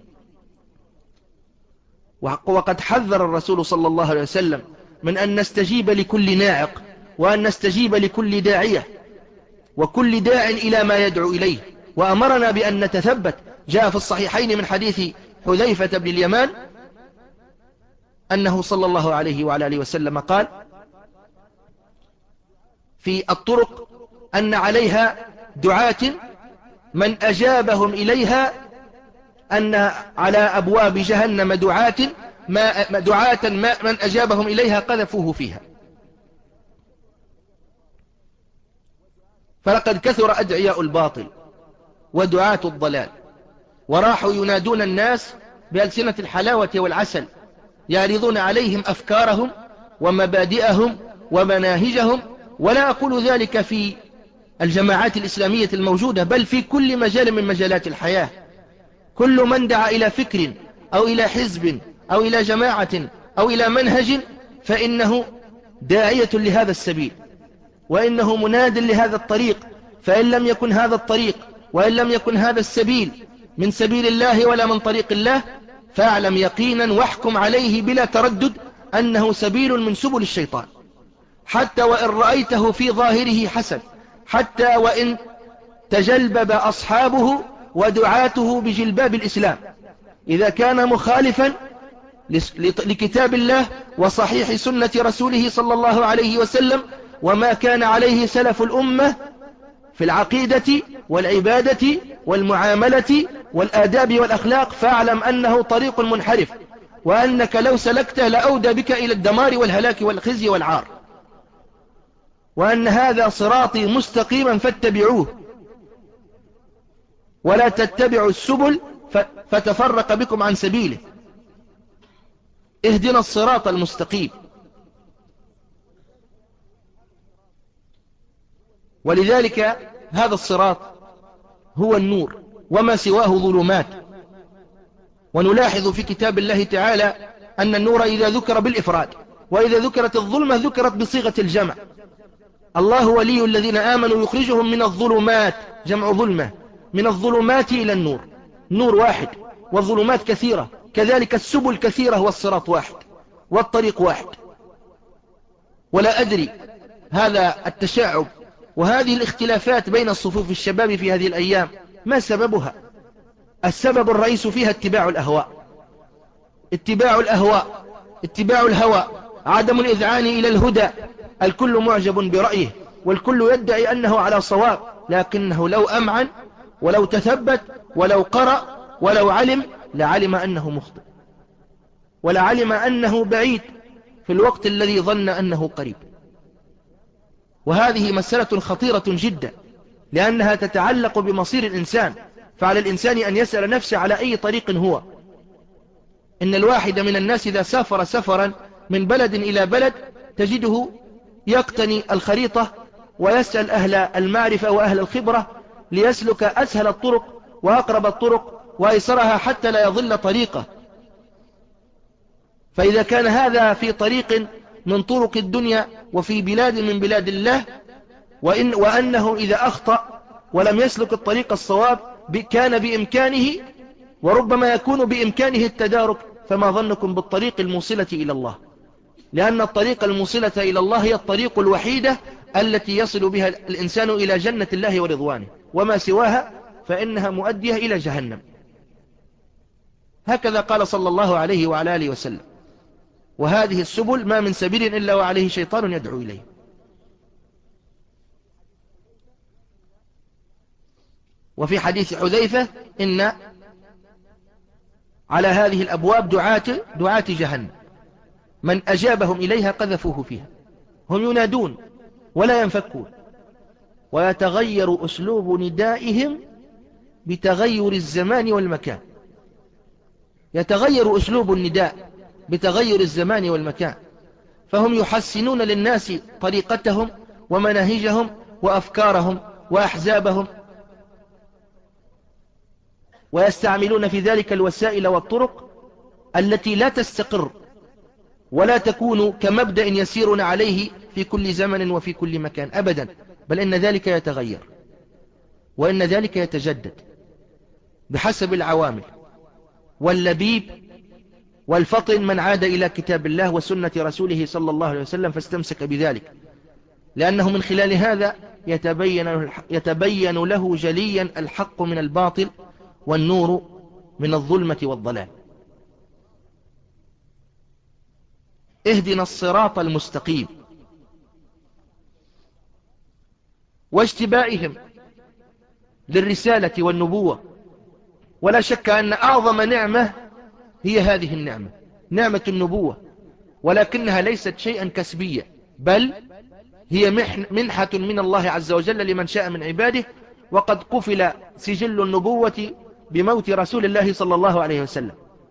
وقد حذر الرسول صلى الله عليه وسلم من أن نستجيب لكل ناعق، وأن نستجيب لكل داعية وكل داع إلى ما يدعو إليه، وأمرنا بأن نتثبت. جاء في الصحيحين من حديث حذيفة بن اليمان أنه صلى الله عليه وعلى آله وسلم قال في الطرق أن عليها دعاة من أجابهم إليها، أن على أبواب جهنم دعاة ما دعاة ما من أجابهم إليها قذفوه فيها. فلقد كثر أدعياء الباطل ودعاة الضلال، وراحوا ينادون الناس بألسنة الحلاوة والعسل، يعرضون عليهم أفكارهم ومبادئهم ومناهجهم. ولا أقول ذلك في الجماعات الإسلامية الموجودة، بل في كل مجال من مجالات الحياة. كل من دعا إلى فكر أو إلى حزب أو إلى جماعة أو إلى منهج فإنه داعية لهذا السبيل، وإنه مناد لهذا الطريق. فإن لم يكن هذا الطريق وإن لم يكن هذا السبيل من سبيل الله ولا من طريق الله، فاعلم يقينا واحكم عليه بلا تردد أنه سبيل من سبل الشيطان، حتى وإن رأيته في ظاهره حسن، حتى وإن تجلبب أصحابه ودعاته بجلباب الإسلام. إذا كان مخالفا لكتاب الله وصحيح سنة رسوله صلى الله عليه وسلم وما كان عليه سلف الأمة في العقيدة والعبادة والمعاملة والآداب والأخلاق، فاعلم أنه طريق منحرف، وأنك لو سلكته لأودى بك إلى الدمار والهلاك والخزي والعار، وأن هذا صراطي مستقيما فاتبعوه ولا تتبعوا السبل فتفرق بكم عن سبيله. اهدنا الصراط المستقيم. ولذلك هذا الصراط هو النور، وما سواه ظلمات. ونلاحظ في كتاب الله تعالى أن النور إذا ذكر بالإفراد، وإذا ذكرت الظلمة ذكرت بصيغة الجمع. الله ولي الذين آمنوا يخرجهم من الظلمات، جمع ظلمة، من الظلمات إلى النور. نور واحد والظلمات كثيرة، كذلك السبل كثيرة والصراط واحد والطريق واحد. ولا أدري هذا التشعب وهذه الاختلافات بين الصفوف الشباب في هذه الأيام ما سببها؟ السبب الرئيس فيها اتباع الأهواء، اتباع الأهواء اتباع الهوى، عدم الإذعان إلى الهدى. الكل معجب برأيه والكل يدعي أنه على صواب، لكنه لو أمعن ولو تثبت ولو قرأ ولو علم لعلم أنه مخطئ، ولعلم أنه بعيد في الوقت الذي ظن أنه قريب. وهذه مسألة خطيرة جدا، لأنها تتعلق بمصير الإنسان. فعلى الإنسان أن يسأل نفسه على أي طريق هو. إن الواحد من الناس إذا سافر سفرا من بلد إلى بلد تجده يقتني الخريطة ويسأل أهل المعرفة وأهل الخبرة ليسلك أسهل الطرق وأقرب الطرق وأيسرها حتى لا يضل طريقه. فإذا كان هذا في طريق من طرق الدنيا وفي بلاد من بلاد الله، وإن وأنه إذا أخطأ ولم يسلك الطريق الصواب كان بإمكانه وربما يكون بإمكانه التدارك، فما ظنكم بالطريق الموصلة إلى الله؟ لأن الطريق الموصلة إلى الله هي الطريق الوحيدة التي يصل بها الإنسان إلى جنة الله ورضوانه، وما سواها فإنها مؤدية إلى جهنم. هكذا قال صلى الله عليه وعلى آله وسلم: وهذه السبل ما من سبيل إلا وعليه شيطان يدعو إليه. وفي حديث حذيفة: إن على هذه الأبواب دعاة دعاة جهنم من أجابهم إليها قذفوه فيها. هم ينادون ولا ينفكون، ويتغير أسلوب ندائهم بتغير الزمان والمكان. يتغير أسلوب النداء بتغير الزمان والمكان، فهم يحسنون للناس طريقتهم ومناهجهم وأفكارهم وأحزابهم، ويستعملون في ذلك الوسائل والطرق التي لا تستقر ولا تكون كمبدأ يسيرون عليه في كل زمن وفي كل مكان أبدا، بل إن ذلك يتغير وإن ذلك يتجدد. بحسب العوامل، واللبيب والفطن من عاد إلى كتاب الله وسنة رسوله صلى الله عليه وسلم فاستمسك بذلك، لأنه من خلال هذا يتبين, يتبين له جليا الحق من الباطل والنور من الظلمة والضلال. اهدنا الصراط المستقيم. واجتبائهم للرسالة والنبوة، ولا شك أن أعظم نعمة هي هذه النعمة، نعمة النبوة، ولكنها ليست شيئا كسبيا، بل هي منحة من الله عز وجل لمن شاء من عباده، وقد قفل سجل النبوة بموت رسول الله صلى الله عليه وسلم.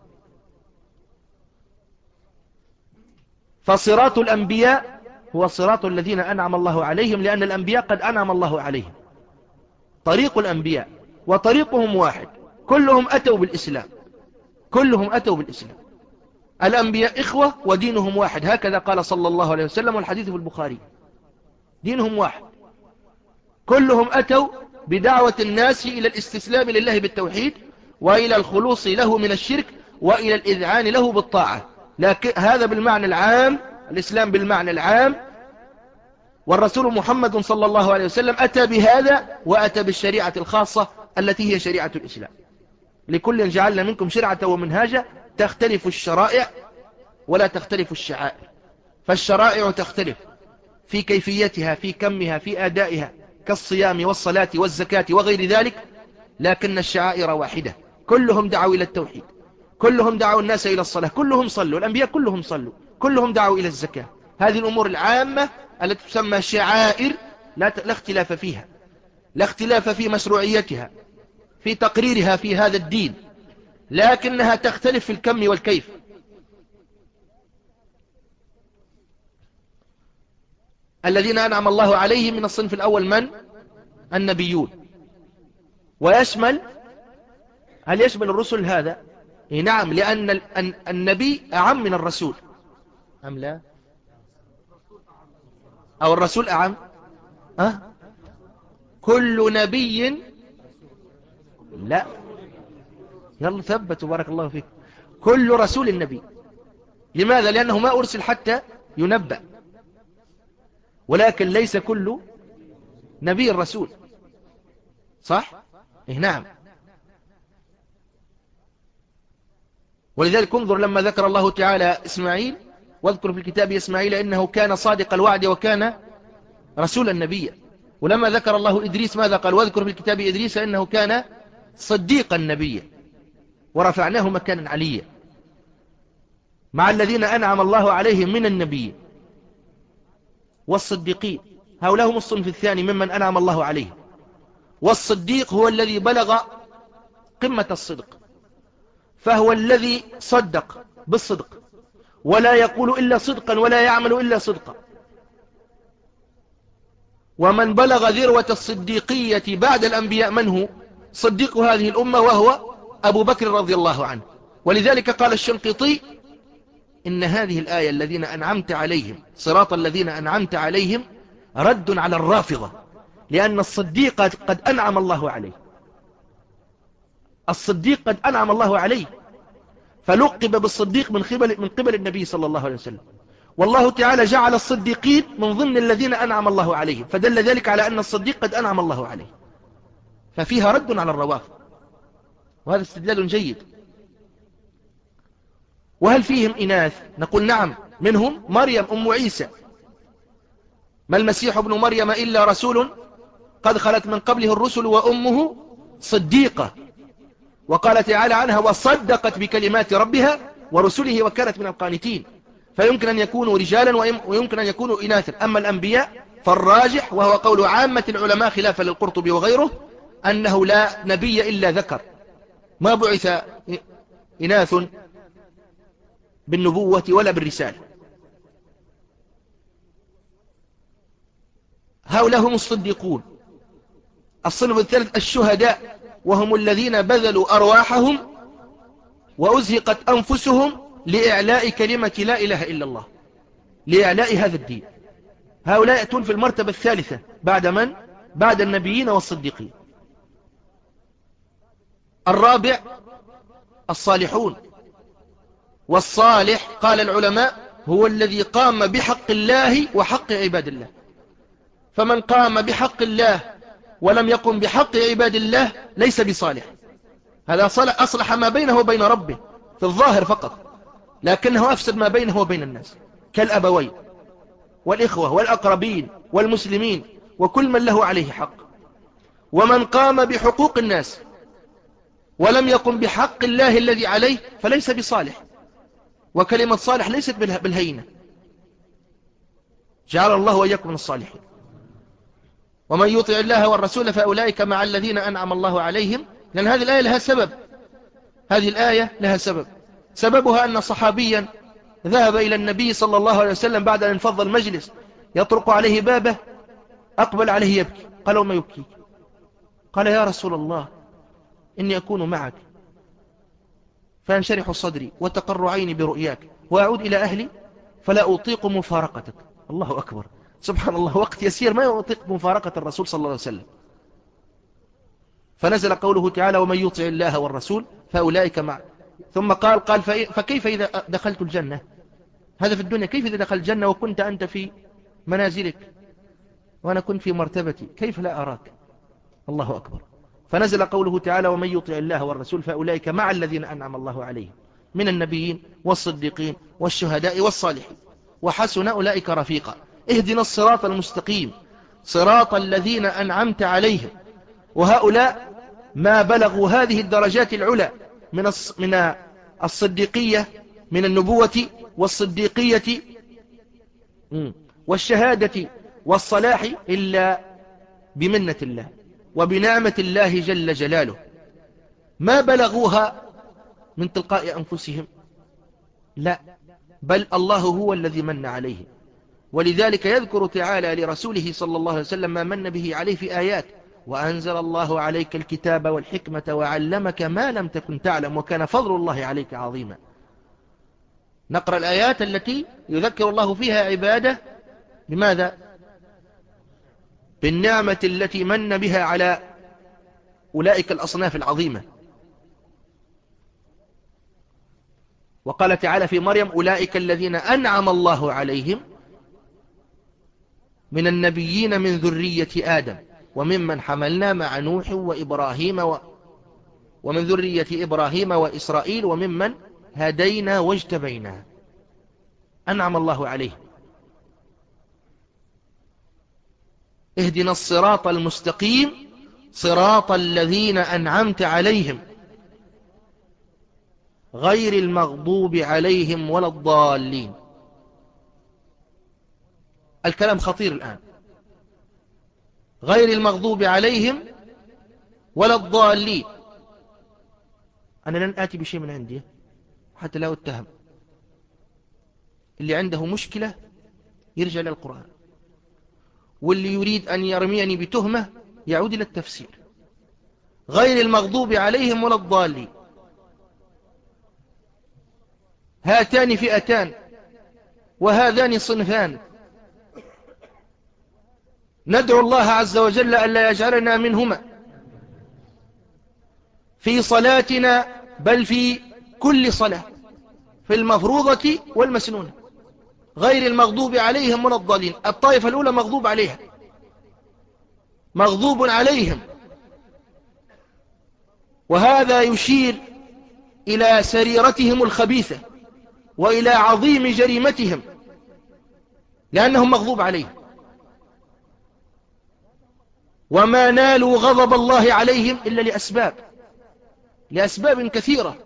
فصراط الأنبياء هو صراط الذين أنعم الله عليهم، لأن الأنبياء قد أنعم الله عليهم. طريق الأنبياء وطريقهم واحد، كلهم أتوا بالإسلام، كلهم أتوا بالإسلام. الأنبياء إخوة ودينهم واحد، هكذا قال صلى الله عليه وسلم، والحديث في البخاري. دينهم واحد، كلهم أتوا بدعوة الناس إلى الاستسلام لله بالتوحيد، وإلى الخلوص له من الشرك، وإلى الإذعان له بالطاعة. لكن هذا بالمعنى العام، الإسلام بالمعنى العام. والرسول محمد صلى الله عليه وسلم أتى بهذا، وأتى بالشريعة الخاصة التي هي شريعة الإسلام. لكل جعلنا منكم شرعة ومنهاجا، تختلف الشرائع ولا تختلف الشعائر. فالشرائع تختلف في كيفيتها، في كمها، في أدائها، كالصيام والصلاة والزكاة وغير ذلك، لكن الشعائر واحدة. كلهم دعوا إلى التوحيد، كلهم دعوا الناس إلى الصلاة، كلهم صلوا، الأنبياء كلهم صلوا، كلهم دعوا إلى الزكاة. هذه الأمور العامة التي تسمى شعائر لا اختلاف فيها، لا اختلاف في مشروعيتها، في تقريرها في هذا الدين، لكنها تختلف في الكم والكيف. الذين أنعم الله عليهم من الصنف الأول من؟ النبيون. ويشمل، هل يشمل الرسل هذا؟ إيه نعم، لأن النبي أعم من الرسول، أم لا؟ أو الرسول أعم؟ أه؟ كل نبي، لا، يلا ثبتوا بارك الله فيك. كل رسول النبي. لماذا؟ لأنه ما أرسل حتى ينبأ، ولكن ليس كل نبي الرسول، صح؟ إيه نعم. ولذلك انظر لما ذكر الله تعالى إسماعيل، واذكر في الكتاب إسماعيل إنه كان صادق الوعد وكان رسول النبي. ولما ذكر الله إدريس ماذا قال؟ واذكر في الكتاب إدريس إنه كان صديق النبي ورفعناه مكانا عليا. مع الذين أنعم الله عليهم من النبي والصديقين، هؤلاء هم الصنف الثاني ممن أنعم الله عليهم. والصديق هو الذي بلغ قمة الصدق، فهو الذي صدق بالصدق، ولا يقول إلا صدقا ولا يعمل إلا صدقا. ومن بلغ ذروة الصديقية بعد الأنبياء من هو؟ صديق هذه الأمة، وهو أبو بكر رضي الله عنه. ولذلك قال الشنقيطي إن هذه الآية الذين أنعمت عليهم صراط الذين أنعمت عليهم رد على الرافضة، لأن الصديق قد أنعم الله عليه، الصديق قد أنعم الله عليه، فلقب بالصديق من قبل من قبل النبي صلى الله عليه وسلم. والله تعالى جعل الصديقين من ضمن الذين أنعم الله عليهم، فدل ذلك على أن الصديق قد أنعم الله عليه، ففيها رد على الروافض، وهذا استدلال جيد. وهل فيهم إناث؟ نقول نعم، منهم مريم أم عيسى. ما المسيح ابن مريم إلا رسول قد خلت من قبله الرسل وأمه صديقة، وقال تعالى عنها وصدقت بكلمات ربها ورسله وكانت من القانتين. فيمكن أن يكونوا رجالا ويمكن أن يكونوا إناثا. أما الأنبياء فالراجح، وهو قول عامة العلماء خلافا للقرطبي وغيره، أنه لا نبي إلا ذكر، ما بعث إناث بالنبوة ولا بالرسالة. هؤلاء هم الصديقون. الصنف الثالث الشهداء، وهم الذين بذلوا أرواحهم وأزهقت أنفسهم لإعلاء كلمة لا إله إلا الله، لإعلاء هذا الدين. هؤلاء يأتون في المرتبة الثالثة بعد من؟ بعد النبيين والصديقين. الرابع الصالحون. والصالح قال العلماء هو الذي قام بحق الله وحق عباد الله. فمن قام بحق الله ولم يقم بحق عباد الله ليس بصالح. هذا أصلح ما بينه وبين ربه في الظاهر فقط، لكنه أفسد ما بينه وبين الناس، كالأبوين والإخوة والأقربين والمسلمين وكل من له عليه حق. ومن قام بحقوق الناس ولم يقم بحق الله الذي عليه فليس بصالح. وكلمة صالح ليست بالهينة. جعل الله وإياكم من الصالحين. ومن يطع الله والرسول فأولئك مع الذين أنعم الله عليهم. لأن هذه الآية لها سبب، هذه الآية لها سبب، سببها أن صحابيا ذهب إلى النبي صلى الله عليه وسلم بعد أن انفض المجلس، يطرق عليه بابه، أقبل عليه يبكي. قال: وما يبكيك؟ قال: يا رسول الله، إني أكون معك فأنشرح صدري وتقر عيني برؤياك، وأعود إلى أهلي فلا أطيق مفارقتك. الله أكبر، سبحان الله، وقت يسير ما يطيق مفارقة الرسول صلى الله عليه وسلم. فنزل قوله تعالى: ومن يطع الله والرسول فأولئك مع. ثم قال قال فكيف إذا دخلت الجنة؟ هذا في الدنيا. كيف إذا دخلت الجنة وكنت أنت في منازلك وأنا كنت في مرتبتي؟ كيف لا أراك؟ الله أكبر. فنزل قوله تعالى: ومن يطع الله والرسول فأولئك مع الذين أنعم الله عليهم من النبيين والصديقين والشهداء والصالحين وحسن أولئك رفيقا. اهدنا الصراط المستقيم صراط الذين أنعمت عليهم. وهؤلاء ما بلغوا هذه الدرجات العلى من من الصديقية، من النبوة والصديقية والشهادة والصلاح إلا بمنة الله وبنعمة الله جل جلاله. ما بلغوها من تلقاء أنفسهم، لا، بل الله هو الذي من عليه. ولذلك يذكر تعالى لرسوله صلى الله عليه وسلم ما من به عليه في آيات: وأنزل الله عليك الكتاب والحكمة وعلمك ما لم تكن تعلم وكان فضل الله عليك عظيما. نقرأ الآيات التي يذكر الله فيها عباده بماذا؟ بالنعمة التي من بها على أولئك الأصناف العظيمة. وقال تعالى في مريم: أولئك الذين أنعم الله عليهم من النبيين من ذرية آدم وممن حملنا مع نوح وإبراهيم و... ومن ذرية إبراهيم وإسرائيل وممن هدينا واجتبينا. أنعم الله عليهم. اهدنا الصراط المستقيم صراط الذين أنعمت عليهم غير المغضوب عليهم ولا الضالين. الكلام خطير الآن. غير المغضوب عليهم ولا الضالين. أنا لن آتي بشيء من عندي حتى لا أتهم. اللي عنده مشكلة يرجع للقرآن، واللي يريد أن يرميني بتهمة يعود إلى التفسير. غير المغضوب عليهم ولا الضالين. هاتان فئتان وهذان صنفان، ندعو الله عز وجل ألا يجعلنا منهما في صلاتنا، بل في كل صلاة، في المفروضة والمسنونة. غير المغضوب عليهم ولا الضالين. الطائفة الأولى مغضوب عليها، مغضوب عليهم، وهذا يشير إلى سريرتهم الخبيثة وإلى عظيم جريمتهم، لأنهم مغضوب عليهم وما نالوا غضب الله عليهم إلا لأسباب لأسباب كثيرة.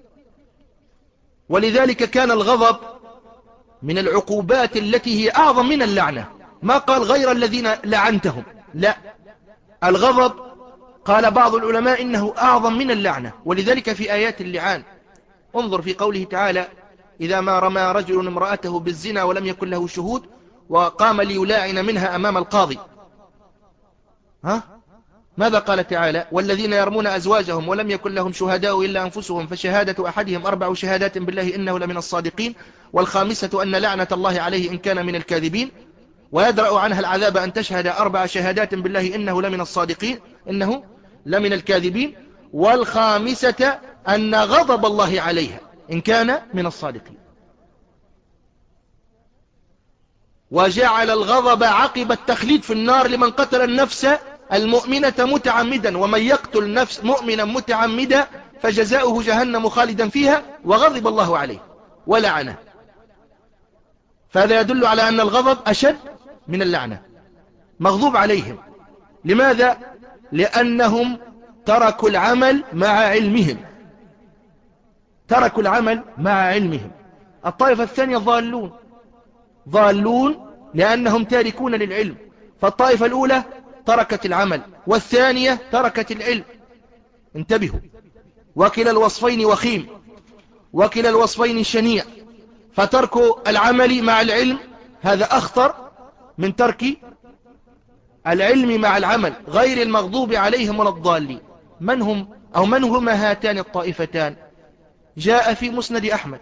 ولذلك كان الغضب من العقوبات التي هي أعظم من اللعنة. ما قال غير الذين لعنتهم، لا، الغضب قال بعض العلماء إنه أعظم من اللعنة. ولذلك في آيات اللعان انظر في قوله تعالى: إذا ما رمى رجل امرأته بالزنا ولم يكن له شهود وقام ليلاعن منها أمام القاضي، ها؟ ماذا قال تعالى؟ والذين يرمون أزواجهم ولم يكن لهم شهداء إلا أنفسهم فشهادة أحدهم أربع شهادات بالله إنه لمن الصادقين والخامسة أن لعنة الله عليه إن كان من الكاذبين ويدرأ عنها العذاب أن تشهد أربع شهادات بالله إنه لمن الصادقين إنه لمن الكاذبين والخامسة أن غضب الله عليها إن كان من الصادقين. وجعل الغضب عقب التخليد في النار لمن قتل النفس المؤمنة متعمدا، ومن يقتل نفس مؤمنا متعمدا فجزاؤه جهنم خالدا فيها وغضب الله عليه ولعنه. فهذا يدل على أن الغضب أشد من اللعنة. مغضوب عليهم لماذا؟ لأنهم تركوا العمل مع علمهم، تركوا العمل مع علمهم. الطائفة الثانية ضالون، ضالون لأنهم تاركون للعلم. فالطائفة الأولى تركت العمل، والثانية تركت العلم. انتبهوا، وكلا الوصفين وخيم، وكلا الوصفين شنيع. فترك العمل مع العلم هذا أخطر من ترك العلم مع العمل. غير المغضوب عليهم ولا الضالين. من هم أو من هما هاتان الطائفتان؟ جاء في مسند أحمد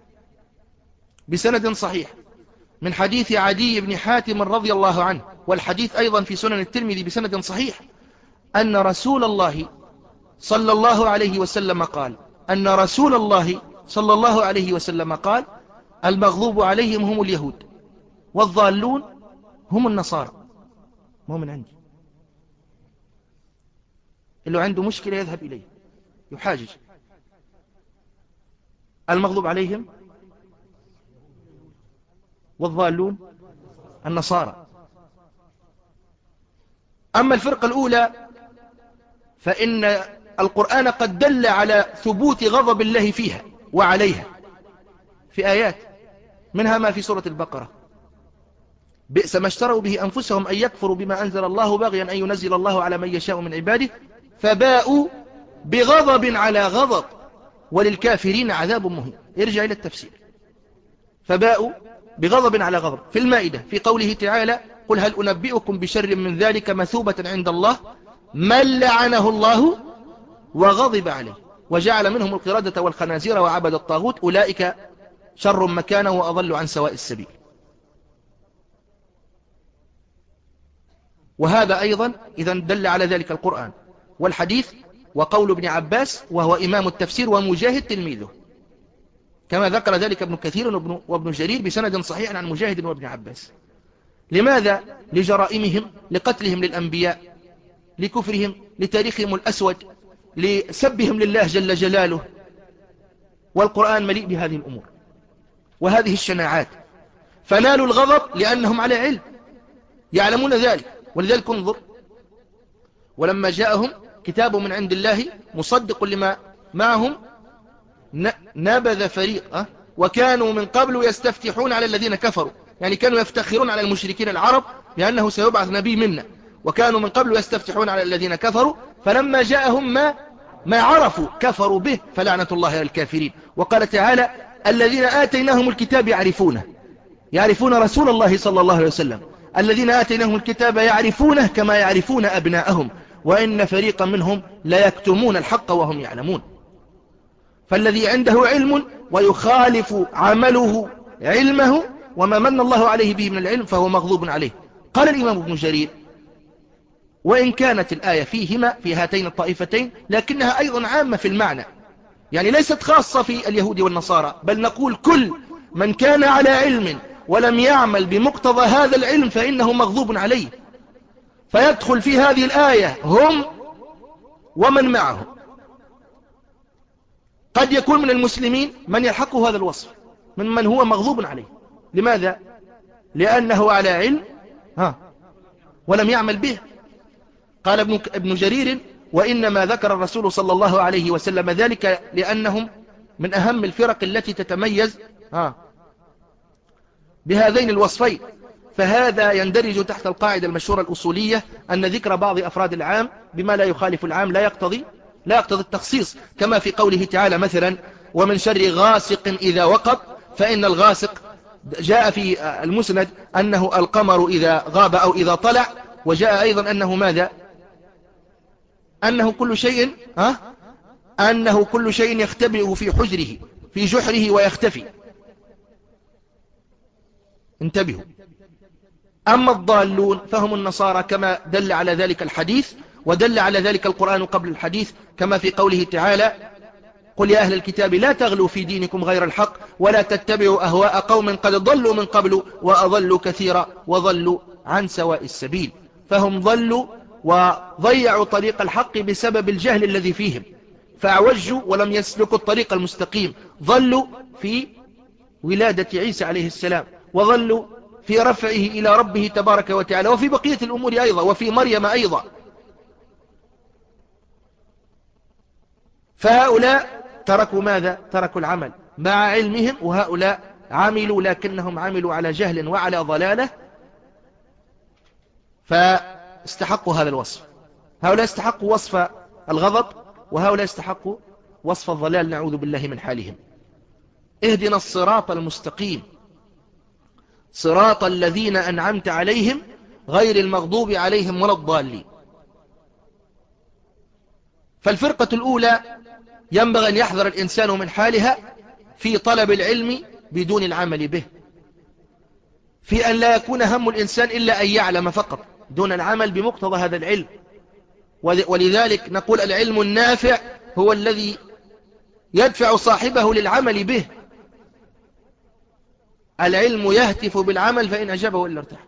بسند صحيح من حديث عدي بن حاتم رضي الله عنه، والحديث أيضا في سنن الترمذي بسند صحيح، أن رسول الله صلى الله عليه وسلم قال أن رسول الله صلى الله عليه وسلم قال المغضوب عليهم هم اليهود والضالون هم النصارى. مو من عندي، اللي عنده مشكلة يذهب إليه يحاجج. المغضوب عليهم والضالون النصارى. أما الفرقة الأولى فإن القرآن قد دل على ثبوت غضب الله فيها وعليها في آيات، منها ما في سورة البقرة: بئس ما اشتروا به أنفسهم أن يكفروا بما أنزل الله بغيا أن ينزل الله على من يشاء من عباده فباءوا بغضب على غضب وللكافرين عذاب مهين. ارجع إلى التفسير. فباءوا بغضب على غضب. في المائدة في قوله تعالى: قل هل أنبئكم بشر من ذلك مثوبة عند الله من لعنه الله وغضب عليه وجعل منهم القردة والخنازير وعبد الطاغوت أولئك شر مكانا وأضل عن سواء السبيل. وهذا أيضا إذا دل على ذلك القرآن والحديث وقول ابن عباس وهو إمام التفسير ومجاهد تلميذه، كما ذكر ذلك ابن كثير وابن جرير بسند صحيح عن مجاهد وابن عباس. لماذا؟ لجرائمهم، لقتلهم للأنبياء، لكفرهم، لتاريخهم الأسود، لسبهم لله جل جلاله. والقرآن مليء بهذه الأمور وهذه الشناعات. فنالوا الغضب لأنهم على علم يعلمون ذلك. ولذلك انظر، ولما جاءهم كتاب من عند الله مصدق لما معهم نبذ فريق أه؟ وكانوا من قبل يستفتحون على الذين كفروا، يعني كانوا يفتخرون على المشركين العرب لأنه سيبعث نبي منا، وكانوا من قبل يستفتحون على الذين كفروا، فلما جاءهم ما ما عرفوا كفروا به فلعنة الله على الكافرين. وقال تعالى: الذين آتيناهم الكتاب يعرفونه، يعرفون رسول الله صلى الله عليه وسلم. الذين آتيناهم الكتاب يعرفونه كما يعرفون أبناءهم وإن فريقا منهم لا يكتمون الحق وهم يعلمون. فالذي عنده علم ويخالف عمله علمه وما من الله عليه به من العلم فهو مغضوب عليه. قال الإمام ابن جرير: وإن كانت الآية فيهما في هاتين الطائفتين لكنها أيضا عامة في المعنى، يعني ليست خاصة في اليهود والنصارى، بل نقول كل من كان على علم ولم يعمل بمقتضى هذا العلم فإنه مغضوب عليه. فيدخل في هذه الآية هم ومن معهم. قد يكون من المسلمين من يلحقه هذا الوصف من من هو مغضوب عليه. لماذا؟ لأنه على علم ها ولم يعمل به. قال ابن, ابن جرير: وإنما ذكر الرسول صلى الله عليه وسلم ذلك لأنهم من أهم الفرق التي تتميز ها بهذين الوصفين. فهذا يندرج تحت القاعدة المشهورة الأصولية أن ذكر بعض أفراد العام بما لا يخالف العام لا يقتضي لا يقتضي التخصيص، كما في قوله تعالى مثلا: ومن شر غاسق إذا وقب، فإن الغاسق جاء في المسند أنه القمر إذا غاب أو إذا طلع، وجاء أيضا أنه ماذا؟ أنه كل شيء ها أنه كل شيء يختبئ في حجره في جحره ويختفي. انتبهوا. أما الضالون فهم النصارى كما دل على ذلك الحديث، ودل على ذلك القرآن قبل الحديث كما في قوله تعالى: قل يا أهل الكتاب لا تغلوا في دينكم غير الحق ولا تتبعوا أهواء قوم قد ضلوا من قبل وأضلوا كثيرا وضلوا عن سواء السبيل. فهم ضلوا وضيعوا طريق الحق بسبب الجهل الذي فيهم، فأعوجوا ولم يسلكوا الطريق المستقيم. ضلوا في ولادة عيسى عليه السلام، وظلوا في رفعه إلى ربه تبارك وتعالى، وفي بقية الأمور أيضا، وفي مريم أيضا. فهؤلاء تركوا ماذا؟ تركوا العمل مع علمهم، وهؤلاء عملوا لكنهم عملوا على جهل وعلى ضلالة، فاستحقوا هذا الوصف. هؤلاء استحقوا وصف الغضب، وهؤلاء استحقوا وصف الضلال، نعوذ بالله من حالهم. اهدنا الصراط المستقيم صراط الذين أنعمت عليهم غير المغضوب عليهم ولا الضالين. فالفرقة الأولى ينبغي أن يحذر الإنسان من حالها في طلب العلم بدون العمل به، في أن لا يكون هم الإنسان إلا أن يعلم فقط دون العمل بمقتضى هذا العلم. ولذلك نقول العلم النافع هو الذي يدفع صاحبه للعمل به. العلم يهتف بالعمل فإن أجابه إلا ارتاح.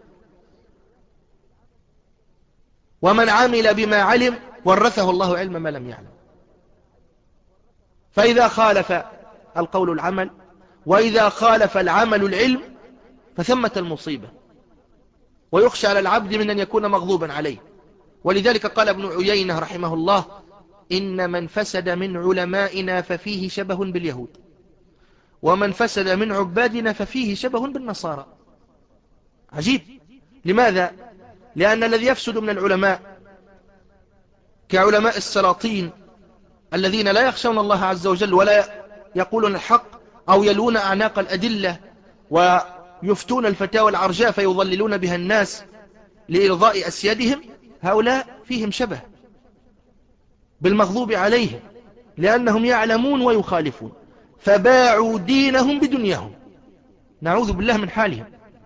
ومن عمل بما علم ورثه الله علم ما لم يعلم. فإذا خالف القول العمل، وإذا خالف العمل العلم، فثمة المصيبة، ويخشى على العبد من أن يكون مغضوبا عليه. ولذلك قال ابن عيينة رحمه الله: إن من فسد من علمائنا ففيه شبه باليهود، ومن فسد من عبادنا ففيه شبه بالنصارى. عجيب. لماذا؟ لأن الذي يفسد من العلماء كعلماء السلاطين الذين لا يخشون الله عز وجل ولا يقولون الحق، أو يلون أعناق الأدلة ويفتون الفتاوى العرجاء فيضللون بها الناس لإرضاء أسيادهم، هؤلاء فيهم شبه بالمغضوب عليهم، لأنهم يعلمون ويخالفون، فباعوا دينهم بدنياهم، نعوذ بالله من حالهم.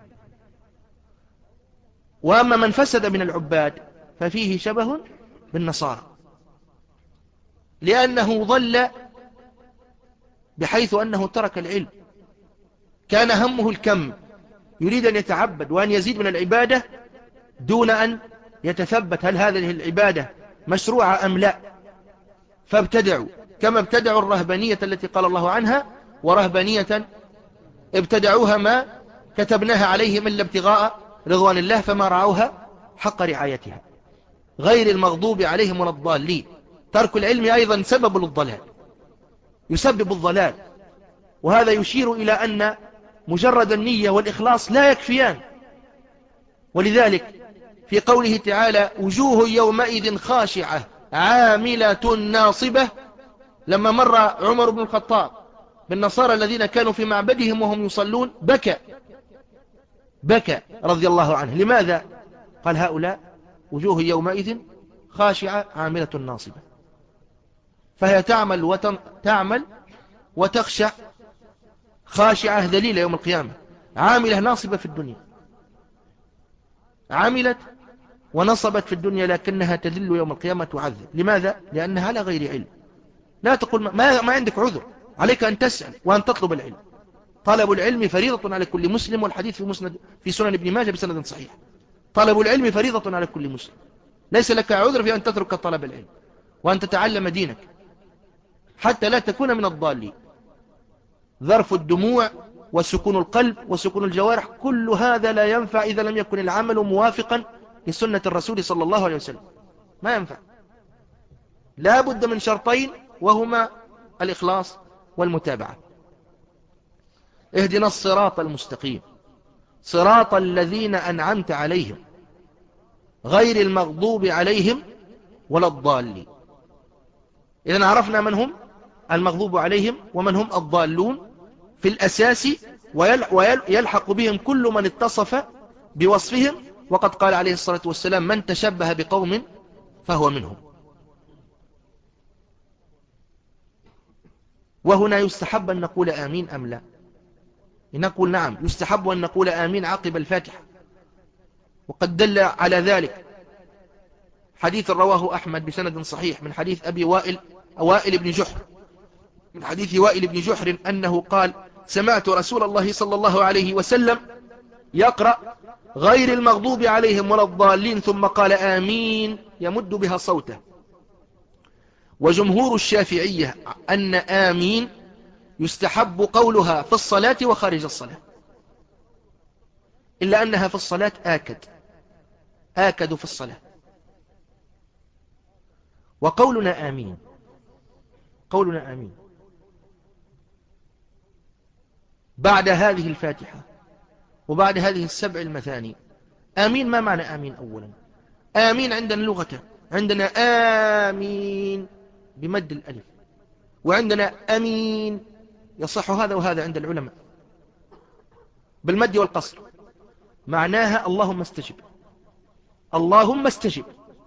وأما من فسد من العباد ففيه شبه بالنصارى، لأنه ضل بحيث أنه ترك العلم، كان همه الكم، يريد أن يتعبد وأن يزيد من العبادة دون أن يتثبت هل هذه العبادة مشروعة أم لا. فابتدعوا كما ابتدعوا الرهبانية التي قال الله عنها: ورهبانية ابتدعوها ما كتبناها عليهم إلا ابتغاء رضوان الله فما رعوها حق رعايتها. غير المغضوب عليهم ولا الضالين. ترك العلم أيضا سبب للضلال، يسبب الضلال، وهذا يشير إلى أن مجرد النية والإخلاص لا يكفيان. ولذلك في قوله تعالى: وجوه يومئذ خاشعة عاملة ناصبة، لما مر عمر بن الخطاب بالنصارى الذين كانوا في معبدهم وهم يصلون بكى بكى رضي الله عنه. لماذا؟ قال: هؤلاء وجوه يومئذ خاشعة عاملة ناصبة. فهي تعمل وتن... تعمل وتخشع، خاشعة ذليلة يوم القيامة، عاملة ناصبة في الدنيا، عملت ونصبت في الدنيا لكنها تذل يوم القيامة تعذب. لماذا؟ لأنها على غير علم. لا تقول ما, ما عندك عذر، عليك أن تسأل وأن تطلب العلم. طلب العلم فريضة على كل مسلم، والحديث في مسند في سنن ابن ماجه بسند صحيح. طلب العلم فريضة على كل مسلم، ليس لك عذر في أن تترك طلب العلم وأن تتعلم دينك حتى لا تكون من الضالين. ذرف الدموع وسكون القلب وسكون الجوارح، كل هذا لا ينفع إذا لم يكن العمل موافقا لسنة الرسول صلى الله عليه وسلم، ما ينفع. لا بد من شرطين، وهما الإخلاص والمتابعة. اهدنا الصراط المستقيم صراط الذين أنعمت عليهم غير المغضوب عليهم ولا الضالين. إذن عرفنا من هم المغضوب عليهم ومن هم الضالون في الأساس، ويلحق بهم كل من اتصف بوصفهم، وقد قال عليه الصلاة والسلام: من تشبه بقوم فهو منهم. وهنا يستحب أن نقول آمين أم لا؟ نقول نعم، يستحب أن نقول آمين عقب الفاتحة، وقد دل على ذلك حديث رواه أحمد بسند صحيح من حديث أبي وائل وائل بن جحر من حديث وائل بن جحر أنه قال سمعت رسول الله صلى الله عليه وسلم يقرأ غير المغضوب عليهم ولا الضالين ثم قال آمين يمد بها صوته. وجمهور الشافعية أن آمين يستحب قولها في الصلاة وخارج الصلاة، إلا أنها في الصلاة آكد آكد في الصلاة. وقولنا آمين قولنا آمين بعد هذه الفاتحة وبعد هذه السبع المثاني، آمين ما معنى آمين؟ أولا آمين عندنا لغة، عندنا آمين بمد الألف، وعندنا أمين يصح هذا وهذا عند العلماء بالمد والقصر، معناها اللهم استجب اللهم استجب.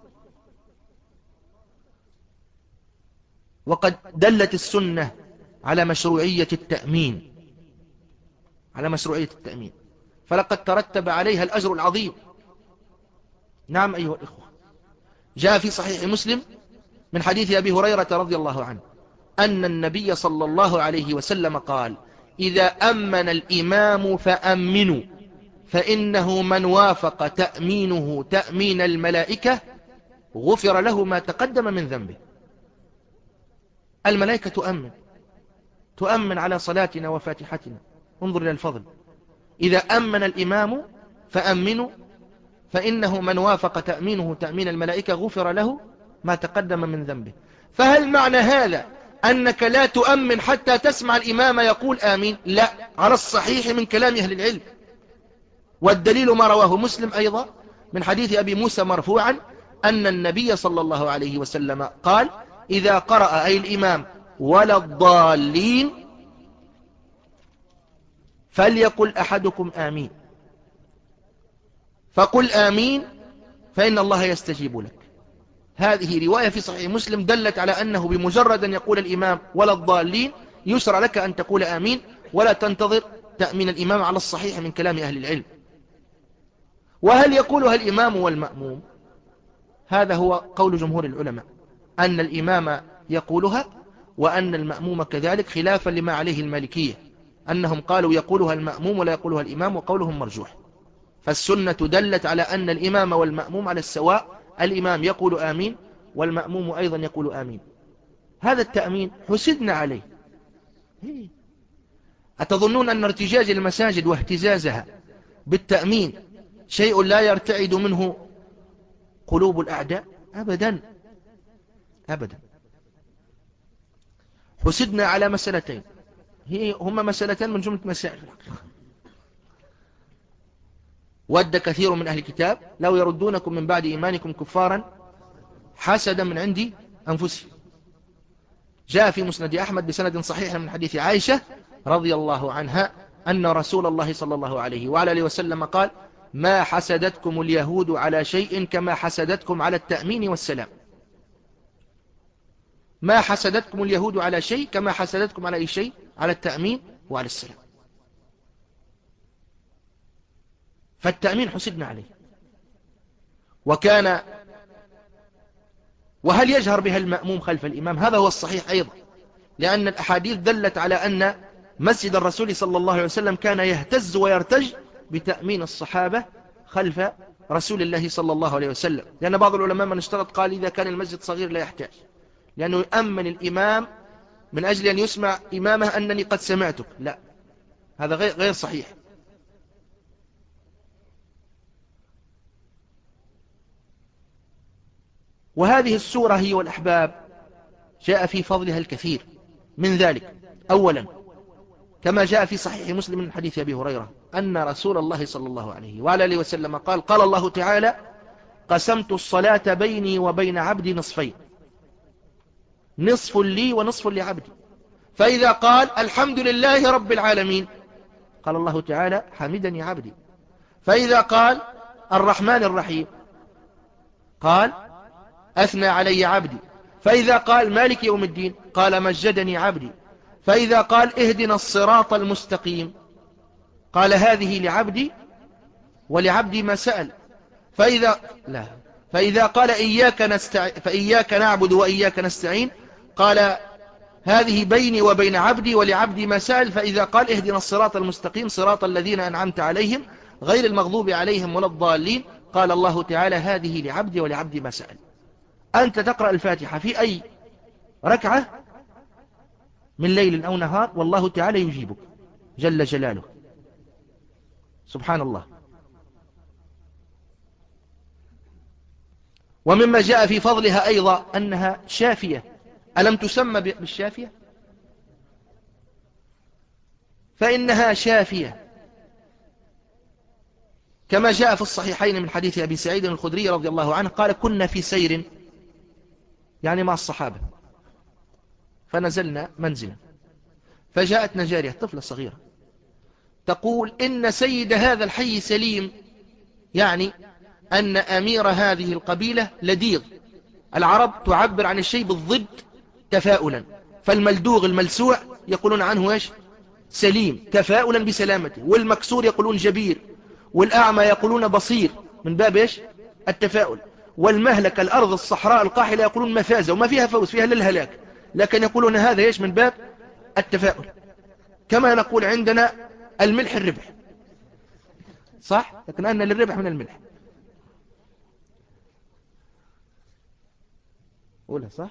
وقد دلت السنة على مشروعية التأمين على مشروعية التأمين فلقد ترتب عليها الأجر العظيم. نعم أيها الإخوة، جاء في صحيح مسلم من حديث أبي هريرة رضي الله عنه أن النبي صلى الله عليه وسلم قال إذا أمن الإمام فأمنوا فإنه من وافق تأمينه تأمين الملائكة غفر له ما تقدم من ذنبه. الملائكة تؤمن تؤمن على صلاتنا وفاتحتنا. انظر إلى الفضل، إذا أمن الإمام فأمنوا فإنه من وافق تأمينه تأمين الملائكة غفر له ما تقدم من ذنبه. فهل معنى هذا أنك لا تؤمن حتى تسمع الإمام يقول آمين؟ لا، على الصحيح من كلام أهل العلم. والدليل ما رواه مسلم أيضا من حديث أبي موسى مرفوعا أن النبي صلى الله عليه وسلم قال إذا قرأ أي الإمام ولا الضالين فليقل أحدكم آمين، فقل آمين فإن الله يستجيب لك. هذه رواية في صحيح مسلم دلت على أنه بمجرد أن يقول الإمام ولا الضالين يسرع لك أن تقول آمين ولا تنتظر تأمين الإمام على الصحيح من كلام أهل العلم. وهل يقولها الإمام والمأموم؟ هذا هو قول جمهور العلماء أن الإمام يقولها وأن المأموم كذلك، خلافا لما عليه المالكية أنهم قالوا يقولها المأموم ولا يقولها الإمام، وقولهم مرجوح. فالسنة دلت على أن الإمام والمأموم على السواء، الإمام يقول آمين والمأموم أيضا يقول آمين. هذا التأمين حسدنا عليه. أتظنون أن ارتجاج المساجد واهتزازها بالتأمين شيء لا يرتعد منه قلوب الأعداء؟ أبدا أبدا. حسدنا على مسألتين هما مسألتين من جملة مسائل الحقيقة. ود كثير من أهل الكتاب لو يردونكم من بعد إيمانكم كفارا حسدا من عند أنفسهم. جاء في مسند أحمد بسند صحيح من حديث عائشة رضي الله عنها أن رسول الله صلى الله عليه وعلى آله وسلم قال ما حسدتكم اليهود على شيء كما حسدتكم على التأمين والسلام. ما حسدتكم اليهود على شيء كما حسدتكم على أي شيء؟ على التأمين وعلى السلام. فالتأمين حسدنا عليه. وكان وهل يجهر بها المأموم خلف الإمام؟ هذا هو الصحيح أيضا، لأن الأحاديث دلت على أن مسجد الرسول صلى الله عليه وسلم كان يهتز ويرتج بتأمين الصحابة خلف رسول الله صلى الله عليه وسلم. لأن بعض العلماء من اشترط قال إذا كان المسجد صغير لا يحتاج، لأنه يأمن الإمام من أجل أن يسمع إمامه أنني قد سمعتك. لا، هذا غير غير صحيح. وهذه السورة هي والأحباب جاء في فضلها الكثير من ذلك. أولا كما جاء في صحيح مسلم من حديث أبي هريرة أن رسول الله صلى الله عليه وعلى آله وسلم قال قال الله تعالى قسمت الصلاة بيني وبين عبدي نصفين، نصف لي ونصف لعبدي، فإذا قال الحمد لله رب العالمين قال الله تعالى حمدني عبدي، فإذا قال الرحمن الرحيم قال أثنى علي عبدي، فإذا قال مالك يوم الدين قال مجدني عبدي، فإذا قال اهدنا الصراط المستقيم قال هذه لعبدي ولعبدي ما سأل، فإذا لا فإذا قال إياك, نستع... فإياك نعبد وإياك نستعين قال هذه بيني وبين عبدي ولعبدي ما سأل. فإذا قال اهدنا الصراط المستقيم صراط الذين أنعمت عليهم غير المغضوب عليهم ولا الضالين قال الله تعالى هذه لعبدي ولعبدي ما سأل. أنت تقرأ الفاتحة في أي ركعة من ليل أو نهار والله تعالى يجيبك جل جلاله. سبحان الله. ومما جاء في فضلها أيضا أنها شافية. ألم تسمى بالشافية؟ فإنها شافية كما جاء في الصحيحين من حديث أبي سعيد الخدري رضي الله عنه قال كنا في سير يعني مع الصحابة فنزلنا منزلا فجاءتنا جارية طفلة صغيرة تقول إن سيد هذا الحي سليم، يعني أن أمير هذه القبيلة لديغ. العرب تعبر عن الشيء بالضد تفاؤلا، فالملدوغ الملسوع يقولون عنه إيش؟ سليم تفاؤلا بسلامته، والمكسور يقولون جبير، والأعمى يقولون بصير من باب إيش؟ التفاؤل، والمهلك الأرض الصحراء القاحلة يقولون مفازة وما فيها فوز فيها للهلاك، لكن يقولون هذا إيش؟ من باب التفاؤل. كما نقول عندنا الملح الربح، صح؟ لكن أن للربح من الملح. قولها صح؟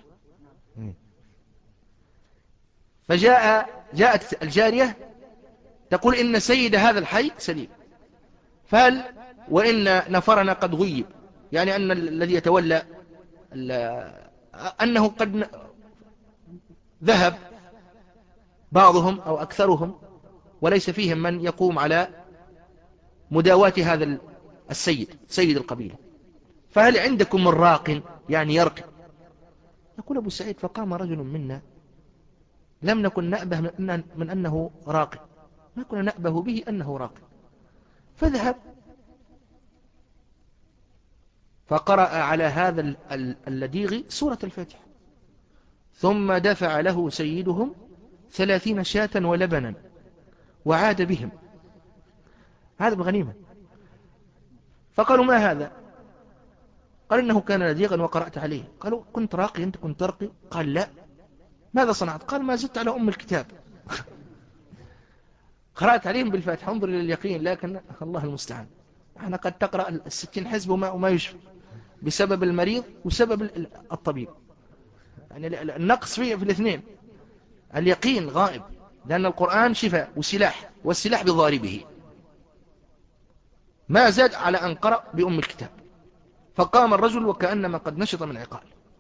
فجاء جاءت الجارية تقول إن سيد هذا الحي سليم، فهل وإن نفرنا قد غيب، يعني أن الذي يتولى أنه قد ذهب بعضهم أو أكثرهم وليس فيهم من يقوم على مداواة هذا السيد سيد القبيلة، فهل عندكم من راق يعني يرقي؟ يقول أبو سعيد فقام رجل منا لم نكن نأبه من, من أنه راقي، ما كنا نأبه به أنه راقي، فذهب فقرأ على هذا اللديغ سورة الفاتحة، ثم دفع له سيدهم ثلاثين شاة ولبنا وعاد بهم، هذا بغنيمة. فقالوا ما هذا؟ قال إنه كان لديغا وقرأت عليه. قالوا كنت راقي أنت كنت ترقي؟ قال لا. ماذا صنعت؟ قال ما زدت على أم الكتاب قرأت عليهم بالفاتحة. انظر إلى اليقين، لكن الله المستعان احنا قد تقرأ الستين حزب وما, وما يشفى بسبب المريض وسبب الطبيب، يعني النقص فيه في الاثنين. اليقين غائب لأن القرآن شفاء وسلاح، والسلاح بضاربه. ما زاد على أن قرأ بأم الكتاب. فقام الرجل وكأنما قد نشط من عقال.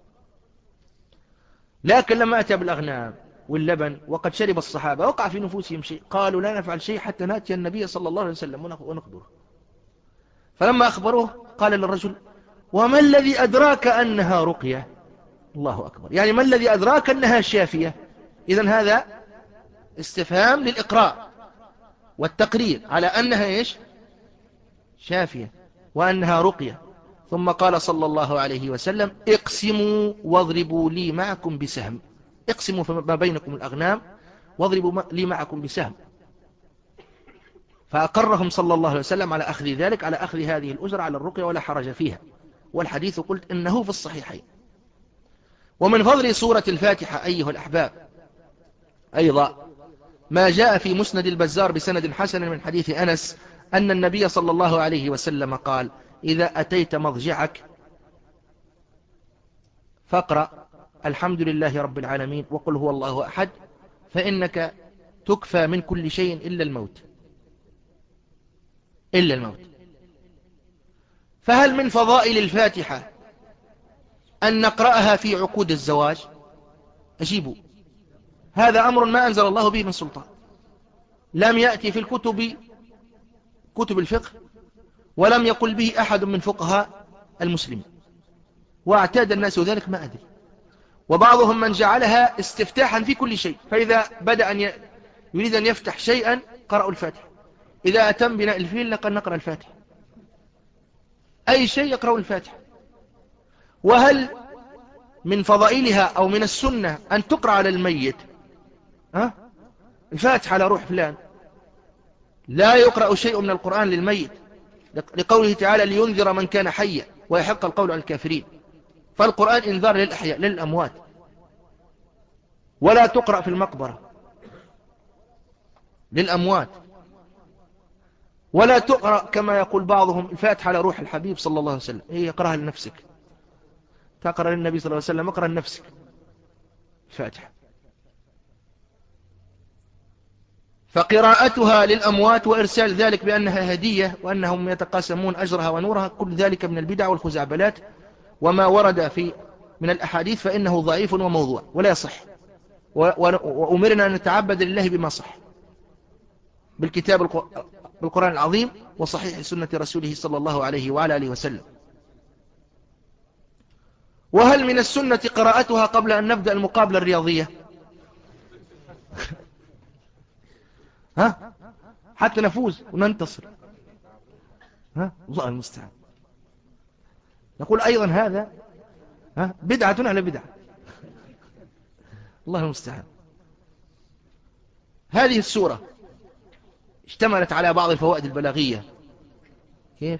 لكن لما أتى بالأغنام واللبن وقد شرب الصحابة وقع في نفوسهم شيء، قالوا لا نفعل شيء حتى نأتي النبي صلى الله عليه وسلم ونخبره. فلما أخبروه قال للرجل وما الذي أدراك أنها رقية؟ الله أكبر، يعني ما الذي أدراك أنها شافية؟ إذن هذا استفهام للإقرار والتقرير على أنها إيش؟ شافية وأنها رقية. ثم قال صلى الله عليه وسلم اقسموا واضربوا لي معكم بسهم، اقسموا ما بينكم الأغنام واضربوا لي معكم بسهم. فأقرهم صلى الله عليه وسلم على أخذ ذلك، على أخذ هذه الأجرة على الرقية ولا حرج فيها، والحديث قلت إنه في الصحيحين. ومن فضل سورة الفاتحة أيها الأحباب أيضا ما جاء في مسند البزار بسند حسن من حديث أنس أن النبي صلى الله عليه وسلم قال إذا أتيت مضجعك فاقرأ الحمد لله رب العالمين وقل هو الله أحد فإنك تكفى من كل شيء إلا الموت إلا الموت. فهل من فضائل الفاتحة أن نقرأها في عقود الزواج؟ أجيبوا، هذا أمر ما أنزل الله به من سلطان، لم يأتي في الكتب كتب الفقه، ولم يقل به أحد من فقهاء المسلمين، واعتاد الناس ذلك ما أدري. وبعضهم من جعلها استفتاحا في كل شيء، فإذا بدأ أن يريد أن يفتح شيئا قرأوا الفاتحة، إذا أتم بناء الفيل لقد نقرأ الفاتحة، أي شيء يقرأ الفاتحة. وهل من فضائلها أو من السنة أن تقرأ على الميت ها؟ الفاتحة على روح فلان، لا يقرأ شيء من القرآن للميت، لقوله تعالى لينذر من كان حيا ويحق القول على الكافرين. فالقرآن إنذار للأحياء للأموات، ولا تقرأ في المقبرة للأموات، ولا تقرأ كما يقول بعضهم الفاتحة على روح الحبيب صلى الله عليه وسلم. هي اقرأها لنفسك، تقرأ للنبي صلى الله عليه وسلم، اقرأ لنفسك الفاتحة. فقراءتها للأموات وإرسال ذلك بأنها هدية وأنهم يتقاسمون أجرها ونورها، كل ذلك من البدع والخزعبلات، وما ورد في من الأحاديث فإنه ضعيف وموضوع ولا يصح. وأمرنا أن نتعبد لله بما صح بالكتاب بالقرآن العظيم وصحيح سنة رسوله صلى الله عليه وعلى آله وسلم. وهل من السنة قراءتها قبل أن نبدأ المقابلة الرياضية؟ ها حتى نفوز وننتصر. ها الله المستعان. نقول أيضا هذا ها بدعة على بدعة. الله المستعان. هذه السورة اشتملت على بعض الفوائد البلاغية. كيف؟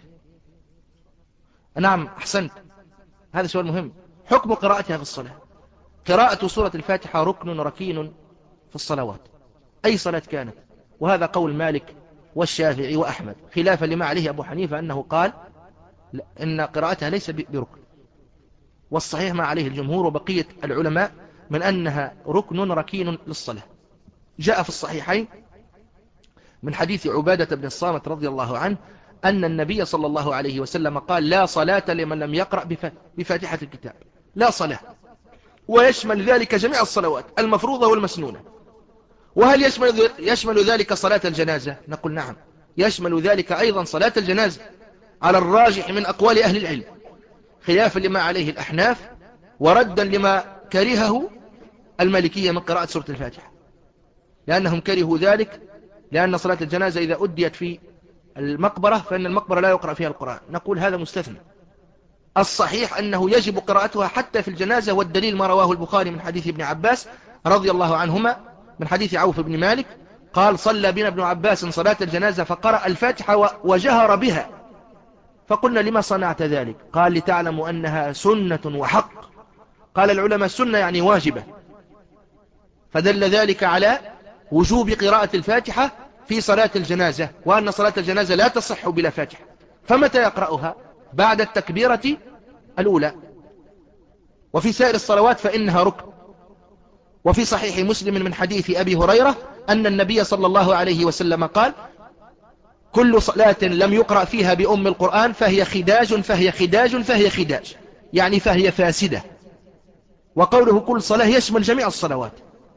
نعم أحسنت، هذا سؤال مهم. حكم قراءتها في الصلاة. قراءة سورة الفاتحة ركن ركين في الصلوات، أي صلاة كانت، وهذا قول مالك والشافعي وأحمد، خلافا لما عليه أبو حنيفة أنه قال إن قراءتها ليس بركن، والصحيح ما عليه الجمهور وبقية العلماء من أنها ركن ركين للصلاة. جاء في الصحيحين من حديث عبادة بن الصامت رضي الله عنه أن النبي صلى الله عليه وسلم قال: لا صلاة لمن لم يقرأ بفاتحة الكتاب، لا صلاة، ويشمل ذلك جميع الصلوات المفروضة والمسنونة. وهل يشمل, يشمل ذلك صلاة الجنازة؟ نقول نعم، يشمل ذلك أيضا صلاة الجنازة على الراجح من أقوال أهل العلم، خلافا لما عليه الأحناف وردا لما كرهه المالكية من قراءة سورة الفاتحة، لأنهم كرهوا ذلك لأن صلاة الجنازة إذا أديت في المقبرة فإن المقبرة لا يقرأ فيها القرآن. نقول هذا مستثنى، الصحيح أنه يجب قراءتها حتى في الجنازة، والدليل ما رواه البخاري من حديث ابن عباس رضي الله عنهما من حديث عوف بن مالك قال: صلى بنا ابن عباس صلاة الجنازة فقرأ الفاتحة وجهر بها، فقلنا: لما صنعت ذلك؟ قال: لتعلموا أنها سنة وحق. قال العلماء: سنة يعني واجبة، فدل ذلك على وجوب قراءة الفاتحة في صلاة الجنازة، وأن صلاة الجنازة لا تصح بلا فاتحة. فمتى يقرأها؟ بعد التكبيرة الأولى. وفي سائر الصلوات فإنها ركن. وفي صحيح مسلم من حديث أبي هريرة أن النبي صلى الله عليه وسلم قال: كل صلاة لم يقرأ فيها بأم القرآن فهي خداج فهي خداج فهي خداج، يعني فهي فاسدة. وقوله كل صلاة يشمل جميع الصلوات.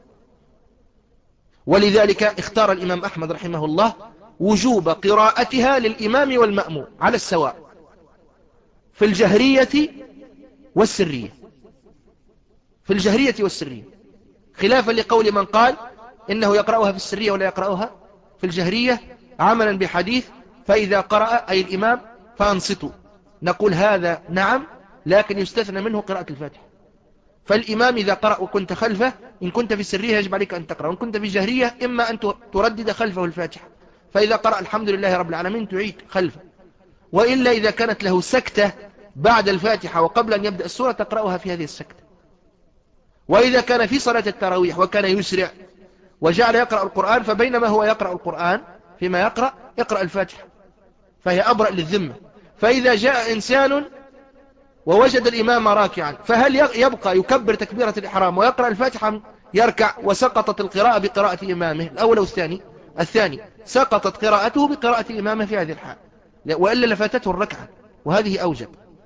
ولذلك اختار الإمام أحمد رحمه الله وجوب قراءتها للإمام والمأموم على السواء في الجهرية والسرية، في الجهرية والسرية، خلافا لقول من قال إنه يقرأها في السرية ولا يقرأها في الجهرية، عملا بحديث: فإذا قرأ أي الإمام فأنصتوا. نقول هذا نعم، لكن يستثنى منه قراءة الفاتحة. فالإمام إذا قرأ وكنت خلفه، إن كنت في السرية يجب عليك أن تقرأ، وإن كنت في الجهرية إما أن تردد خلفه الفاتحة، فإذا قرأ الحمد لله رب العالمين تعيد خلفه، وإلا إذا كانت له سكتة بعد الفاتحة وقبل أن يبدأ السورة تقرأها في هذه السكتة. وإذا كان في صلاة التراويح وكان يسرع وجعل يقرأ القرآن، فبينما هو يقرأ القرآن فيما يقرأ يقرأ الفاتحة، فهي أبرأ للذمة. فإذا جاء إنسان ووجد الإمام راكعا، فهل يبقى يكبر تكبيرة الإحرام ويقرأ الفاتحة؟ يركع وسقطت القراءة بقراءة إمامه الأول أو الثاني؟ الثاني، سقطت قراءته بقراءة إمامه في هذه الحال، وإلا لفاتته الركعة، وهذه أوجب.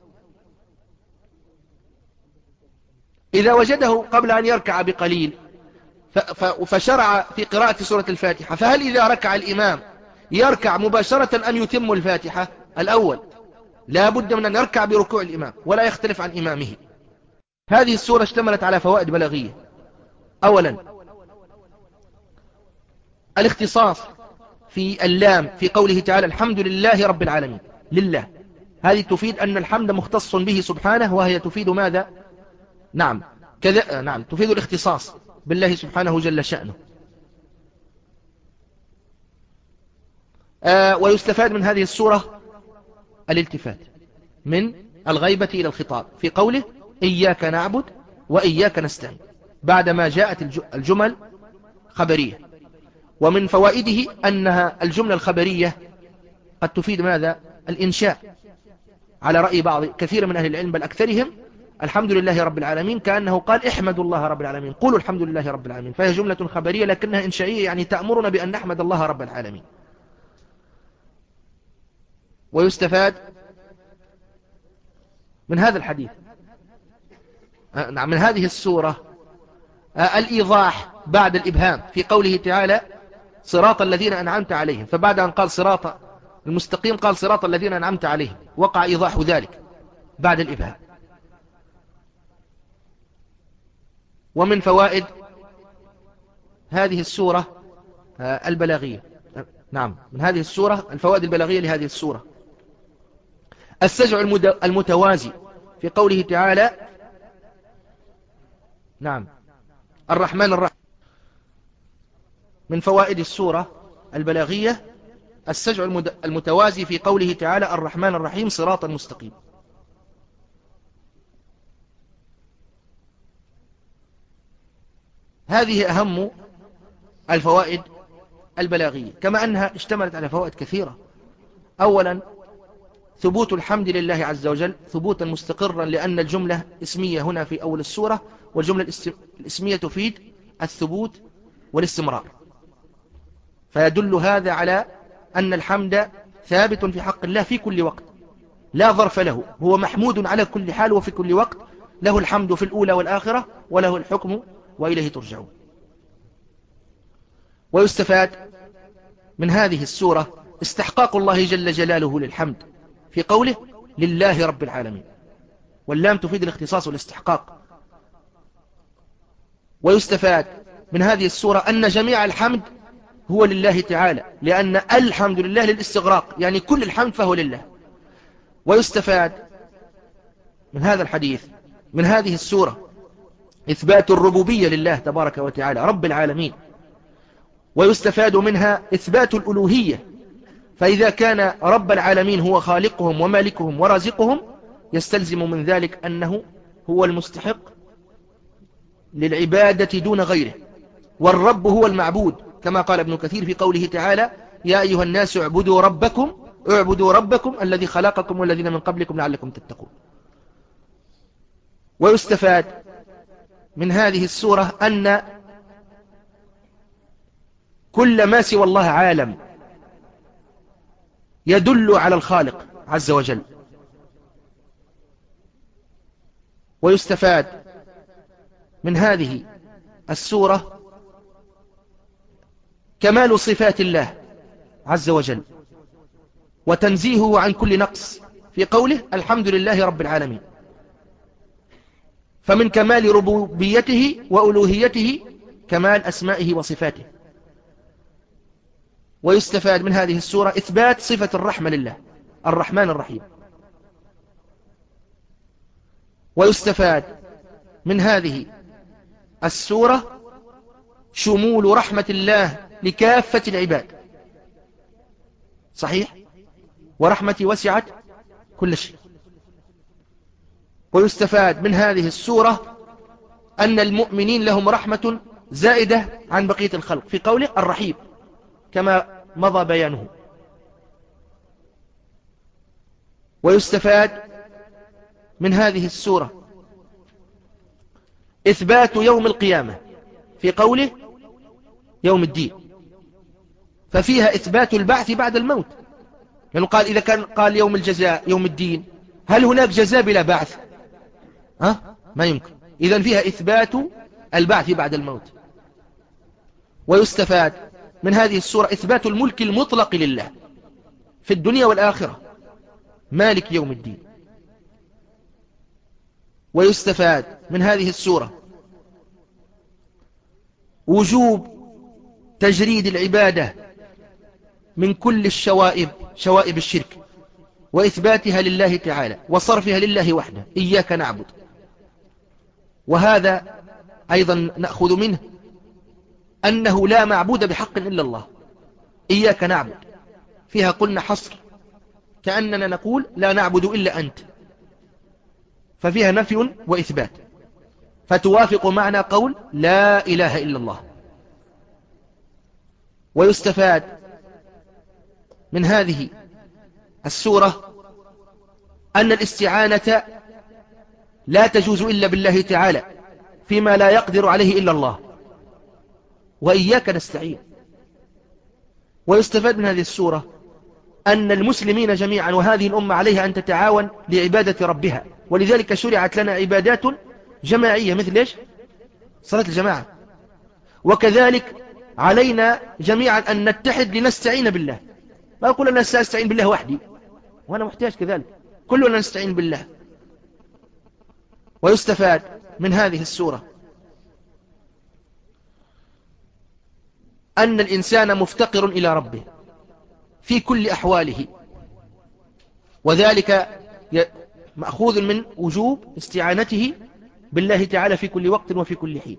إذا وجده قبل أن يركع بقليل فشرع في قراءة سورة الفاتحة، فهل إذا ركع الإمام يركع مباشرة أم يتم الفاتحة؟ الأول، لا بد من أن يركع بركوع الإمام ولا يختلف عن إمامه. هذه السورة اشتملت على فوائد بلاغية. أولا، الاختصاص في اللام في قوله تعالى: الحمد لله رب العالمين، لله، هذه تفيد أن الحمد مختص به سبحانه، وهي تفيد ماذا؟ نعم كذا، نعم تفيد الاختصاص بالله سبحانه جل شأنه. آه ويستفاد من هذه السورة الالتفات من الغيبة إلى الخطاب في قوله إياك نعبد وإياك نستعين بعدما جاءت الجمل خبرية. ومن فوائده أنها الجملة الخبرية قد تفيد ماذا؟ الإنشاء، على رأي بعض كثير من أهل العلم بل أكثرهم الحمد لله رب العالمين، كأنه قال احمدوا الله رب العالمين، قولوا الحمد لله رب العالمين، فهي جملة خبرية لكنها إنشائية، يعني تأمرنا بأن نحمد الله رب العالمين. ويستفاد من هذا الحديث نعم من هذه السورة الإيضاح بعد الإبهام في قوله تعالى صراط الذين أنعمت عليهم، فبعد أن قال صراط المستقيم قال صراط الذين أنعمت عليهم، وقع إيضاح ذلك بعد الإبهام. ومن فوائد هذه السورة البلاغية نعم من هذه السورة الفوائد البلاغية لهذه السورة السجع المتوازي في قوله تعالى نعم الرحمن الرحيم. من فوائد السورة البلاغية السجع المتوازي في قوله تعالى الرحمن الرحيم صراطا مستقيم. هذه أهم الفوائد البلاغية، كما أنها اشتملت على فوائد كثيرة. أولا ثبوت الحمد لله عز وجل ثبوتا مستقرا، لأن الجملة اسمية هنا في أول السورة، والجملة الاسمية تفيد الثبوت والاستمرار، فيدل هذا على أن الحمد ثابت في حق الله في كل وقت لا ظرف له، هو محمود على كل حال وفي كل وقت، له الحمد في الأولى والآخرة وله الحكم وإليه ترجعون. ويستفاد من هذه السورة استحقاق الله جل جلاله للحمد في قوله لله رب العالمين، واللام تفيد الاختصاص والاستحقاق. ويستفاد من هذه السورة أن جميع الحمد هو لله تعالى، لأن الحمد لله للاستغراق، يعني كل الحمد فهو لله. ويستفاد من هذا الحديث من هذه السورة إثبات الربوبية لله تبارك وتعالى رب العالمين. ويستفاد منها إثبات الألوهية، فإذا كان رب العالمين هو خالقهم ومالكهم ورازقهم يستلزم من ذلك أنه هو المستحق للعبادة دون غيره، والرب هو المعبود، كما قال ابن كثير في قوله تعالى يا أيها الناس اعبدوا ربكم اعبدوا ربكم الذي خلقكم والذين من قبلكم لعلكم تتقون. ويستفاد من هذه السورة أن كل ما سوى الله عالم يدل على الخالق عز وجل. ويستفاد من هذه السورة كمال صفات الله عز وجل وتنزيهه عن كل نقص في قوله الحمد لله رب العالمين، فمن كمال ربوبيته وألوهيته كمال أسمائه وصفاته. ويستفاد من هذه السورة إثبات صفة الرحمة لله الرحمن الرحيم. ويستفاد من هذه السورة شمول رحمة الله لكافة العباد، صحيح، ورحمتي وسعت كل شيء. ويستفاد من هذه السورة أن المؤمنين لهم رحمة زائدة عن بقية الخلق في قوله الرحيم كما مضى بيانه. ويستفاد من هذه السورة إثبات يوم القيامة في قوله يوم الدين، ففيها إثبات البعث بعد الموت، يعني قال إذا كان قال يوم الجزاء يوم الدين، هل هناك جزاء بلا بعث؟ ها؟ ما يمكن. إذن فيها إثبات البعث بعد الموت. ويستفاد من هذه السورة إثبات الملك المطلق لله في الدنيا والآخرة مالك يوم الدين. ويستفاد من هذه السورة وجوب تجريد العبادة من كل الشوائب شوائب الشرك وإثباتها لله تعالى وصرفها لله وحده إياك نعبد. وهذا أيضا نأخذ منه أنه لا معبود بحق إلا الله، إياك نعبد فيها قلنا حصر، كأننا نقول لا نعبد إلا أنت، ففيها نفي وإثبات، فتوافق معنى قول لا إله إلا الله. ويستفاد من هذه السورة أن الاستعانة لا تجوز إلا بالله تعالى فيما لا يقدر عليه إلا الله، وإياك نستعين. ويستفاد من هذه السورة أن المسلمين جميعا وهذه الأمة عليها أن تتعاون لعبادة ربها، ولذلك شرعت لنا عبادات جماعية مثل إيش؟ صلاة الجماعة. وكذلك علينا جميعا أن نتحد لنستعين بالله. ما أقول أنا سأستعين بالله وحدي وأنا محتاج كذلك، كلنا نستعين بالله. ويستفاد من هذه السورة أن الإنسان مفتقر إلى ربه في كل أحواله، وذلك مأخوذ من وجوب استعانته بالله تعالى في كل وقت وفي كل حين.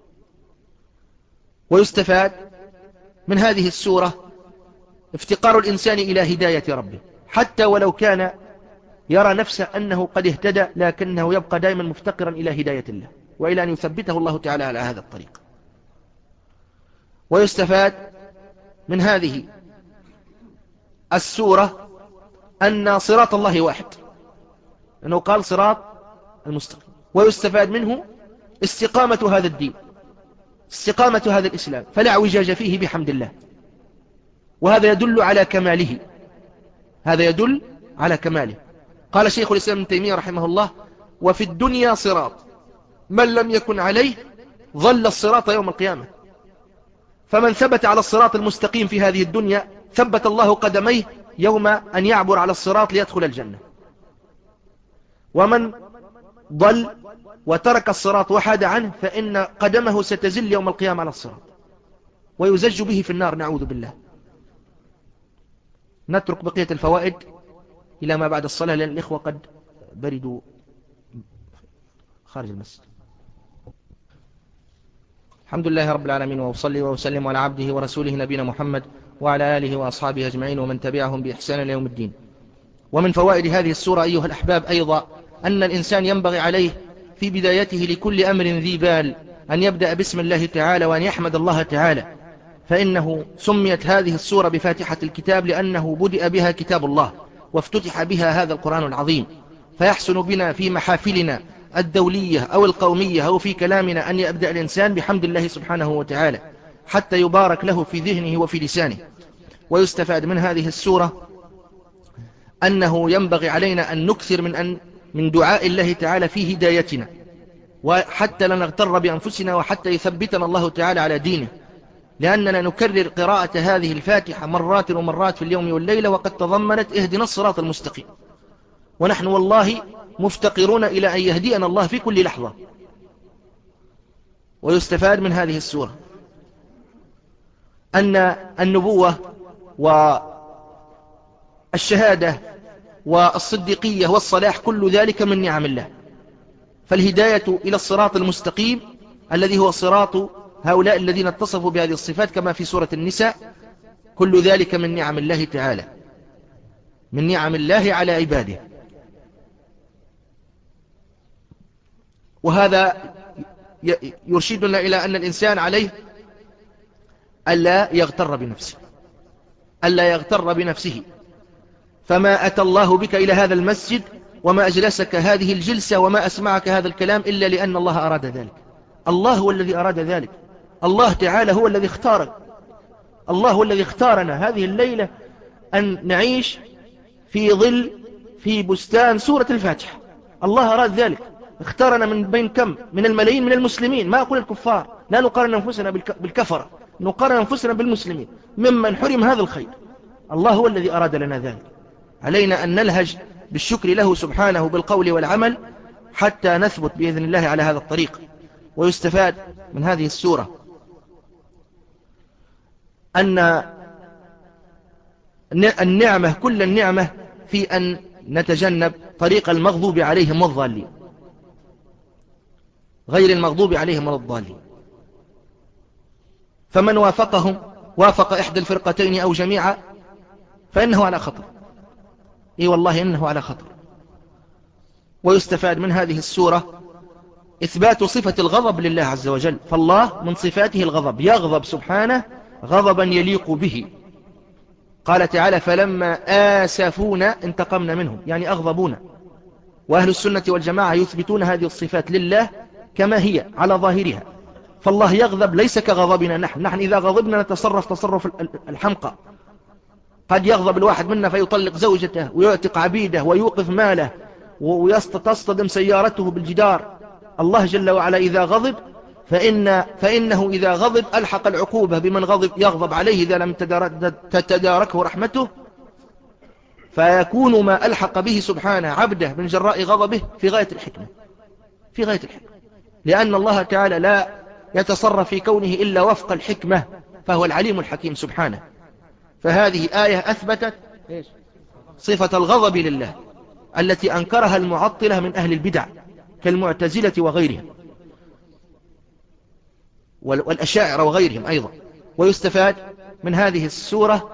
ويستفاد من هذه السورة افتقار الإنسان إلى هداية ربه، حتى ولو كان يرى نفسه أنه قد اهتدى، لكنه يبقى دائما مفتقرا إلى هداية الله وإلى أن يثبته الله تعالى على هذا الطريق. ويستفاد من هذه السورة أن صراط الله واحد، لأنه قال صراط المستقيم. ويستفاد منه استقامة هذا الدين، استقامة هذا الإسلام، فلا اعوجاج فيه بحمد الله، وهذا يدل على كماله، هذا يدل على كماله. قال شيخ الإسلام ابن تيمية رحمه الله: وفي الدنيا صراط من لم يكن عليه ظل الصراط يوم القيامة. فمن ثبت على الصراط المستقيم في هذه الدنيا ثبت الله قدميه يوم أن يعبر على الصراط ليدخل الجنة. ومن ضل وترك الصراط وحاد عنه فإن قدمه ستزل يوم القيامة على الصراط ويزج به في النار، نعوذ بالله. نترك بقية الفوائد إلى ما بعد الصلاة، لأن الإخوة قد بردوا خارج المسجد. الحمد لله رب العالمين، وأصلي وأسلم على عبده ورسوله نبينا محمد وعلى آله وأصحابه أجمعين ومن تبعهم بإحسان إلى يوم الدين. ومن فوائد هذه السورة أيها الأحباب أيضا أن الإنسان ينبغي عليه في بدايته لكل أمر ذي بال أن يبدأ باسم الله تعالى وأن يحمد الله تعالى، فإنه سميت هذه السورة بفاتحة الكتاب لأنه بدأ بها كتاب الله وافتتح بها هذا القرآن العظيم. فيحسن بنا في محافلنا الدولية أو القومية أو في كلامنا أن يبدأ الإنسان بحمد الله سبحانه وتعالى حتى يبارك له في ذهنه وفي لسانه. ويستفاد من هذه السورة أنه ينبغي علينا أن نكثر من أن من دعاء الله تعالى في هدايتنا، وحتى لا نغتر بأنفسنا وحتى يثبتنا الله تعالى على دينه، لأننا نكرر قراءة هذه الفاتحة مرات ومرات في اليوم والليلة وقد تضمنت اهدنا الصراط المستقيم، ونحن والله مفتقرون إلى أن يهدينا الله في كل لحظة. ويستفاد من هذه السورة أن النبوة والشهادة والصديقية والصلاح كل ذلك من نعم الله، فالهداية إلى الصراط المستقيم الذي هو صراط هؤلاء الذين اتصفوا بهذه الصفات كما في سورة النساء، كل ذلك من نعم الله تعالى، من نعم الله على عباده. وهذا يرشدنا إلى أن الإنسان عليه ألا يغتر بنفسه، ألا يغتر بنفسه. فما أتى الله بك إلى هذا المسجد وما أجلسك هذه الجلسة وما أسمعك هذا الكلام إلا لأن الله أراد ذلك. الله هو الذي أراد ذلك، الله تعالى هو الذي اختارك، الله هو الذي اختارنا هذه الليلة أن نعيش في ظل في بستان سورة الفاتحة. الله أراد ذلك، اختارنا من بين كم من الملايين من المسلمين، ما أقول الكفار، لا نقارن أنفسنا بالكفرة، نقارن أنفسنا بالمسلمين ممن حرم هذا الخير. الله هو الذي أراد لنا ذلك، علينا أن نلهج بالشكر له سبحانه بالقول والعمل حتى نثبت بإذن الله على هذا الطريق. ويستفاد من هذه السورة أن النعمة كل النعمة في أن نتجنب طريق المغضوب عليهم والضالين، غير المغضوب عليهم ولا الضالين. فمن وافقهم وافق إحدى الفرقتين أو جميعا فإنه على خطر، إي والله إنه على خطر. ويستفاد من هذه السورة إثبات صفة الغضب لله عز وجل، فالله من صفاته الغضب، يغضب سبحانه غضبا يليق به. قال تعالى فلما آسفونا انتقمنا منهم، يعني أغضبونا. وأهل السنة والجماعة يثبتون هذه الصفات لله كما هي على ظاهرها. فالله يغضب ليس كغضبنا نحن، نحن إذا غضبنا نتصرف تصرف الحمقى. قد يغضب الواحد منا فيطلق زوجته ويعتق عبيده ويوقف ماله ويصطدم سيارته بالجدار. الله جل وعلا إذا غضب فإن فإنه إذا غضب ألحق العقوبة بمن غضب يغضب عليه إذا لم تتداركه رحمته، فيكون ما ألحق به سبحانه عبده من جراء غضبه في غاية الحكمة، في غاية الحكمة، لأن الله تعالى لا يتصرف في كونه إلا وفق الحكمة، فهو العليم الحكيم سبحانه. فهذه آية أثبتت صفة الغضب لله التي أنكرها المعطلة من أهل البدع كالمعتزلة وغيرهم والأشاعرة وغيرهم أيضا. ويستفاد من هذه السورة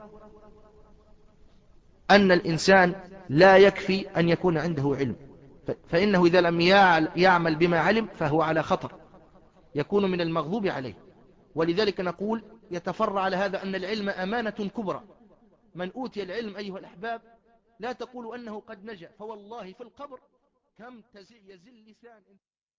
أن الإنسان لا يكفي أن يكون عنده علم، فإنه إذا لم يعمل بما علم فهو على خطر، يكون من المغضوب عليه. ولذلك نقول يتفرع على هذا أن العلم أمانة كبرى. من أوتي العلم أيها الأحباب لا تقول أنه قد نجا، فوالله في القبر كم يزل لسان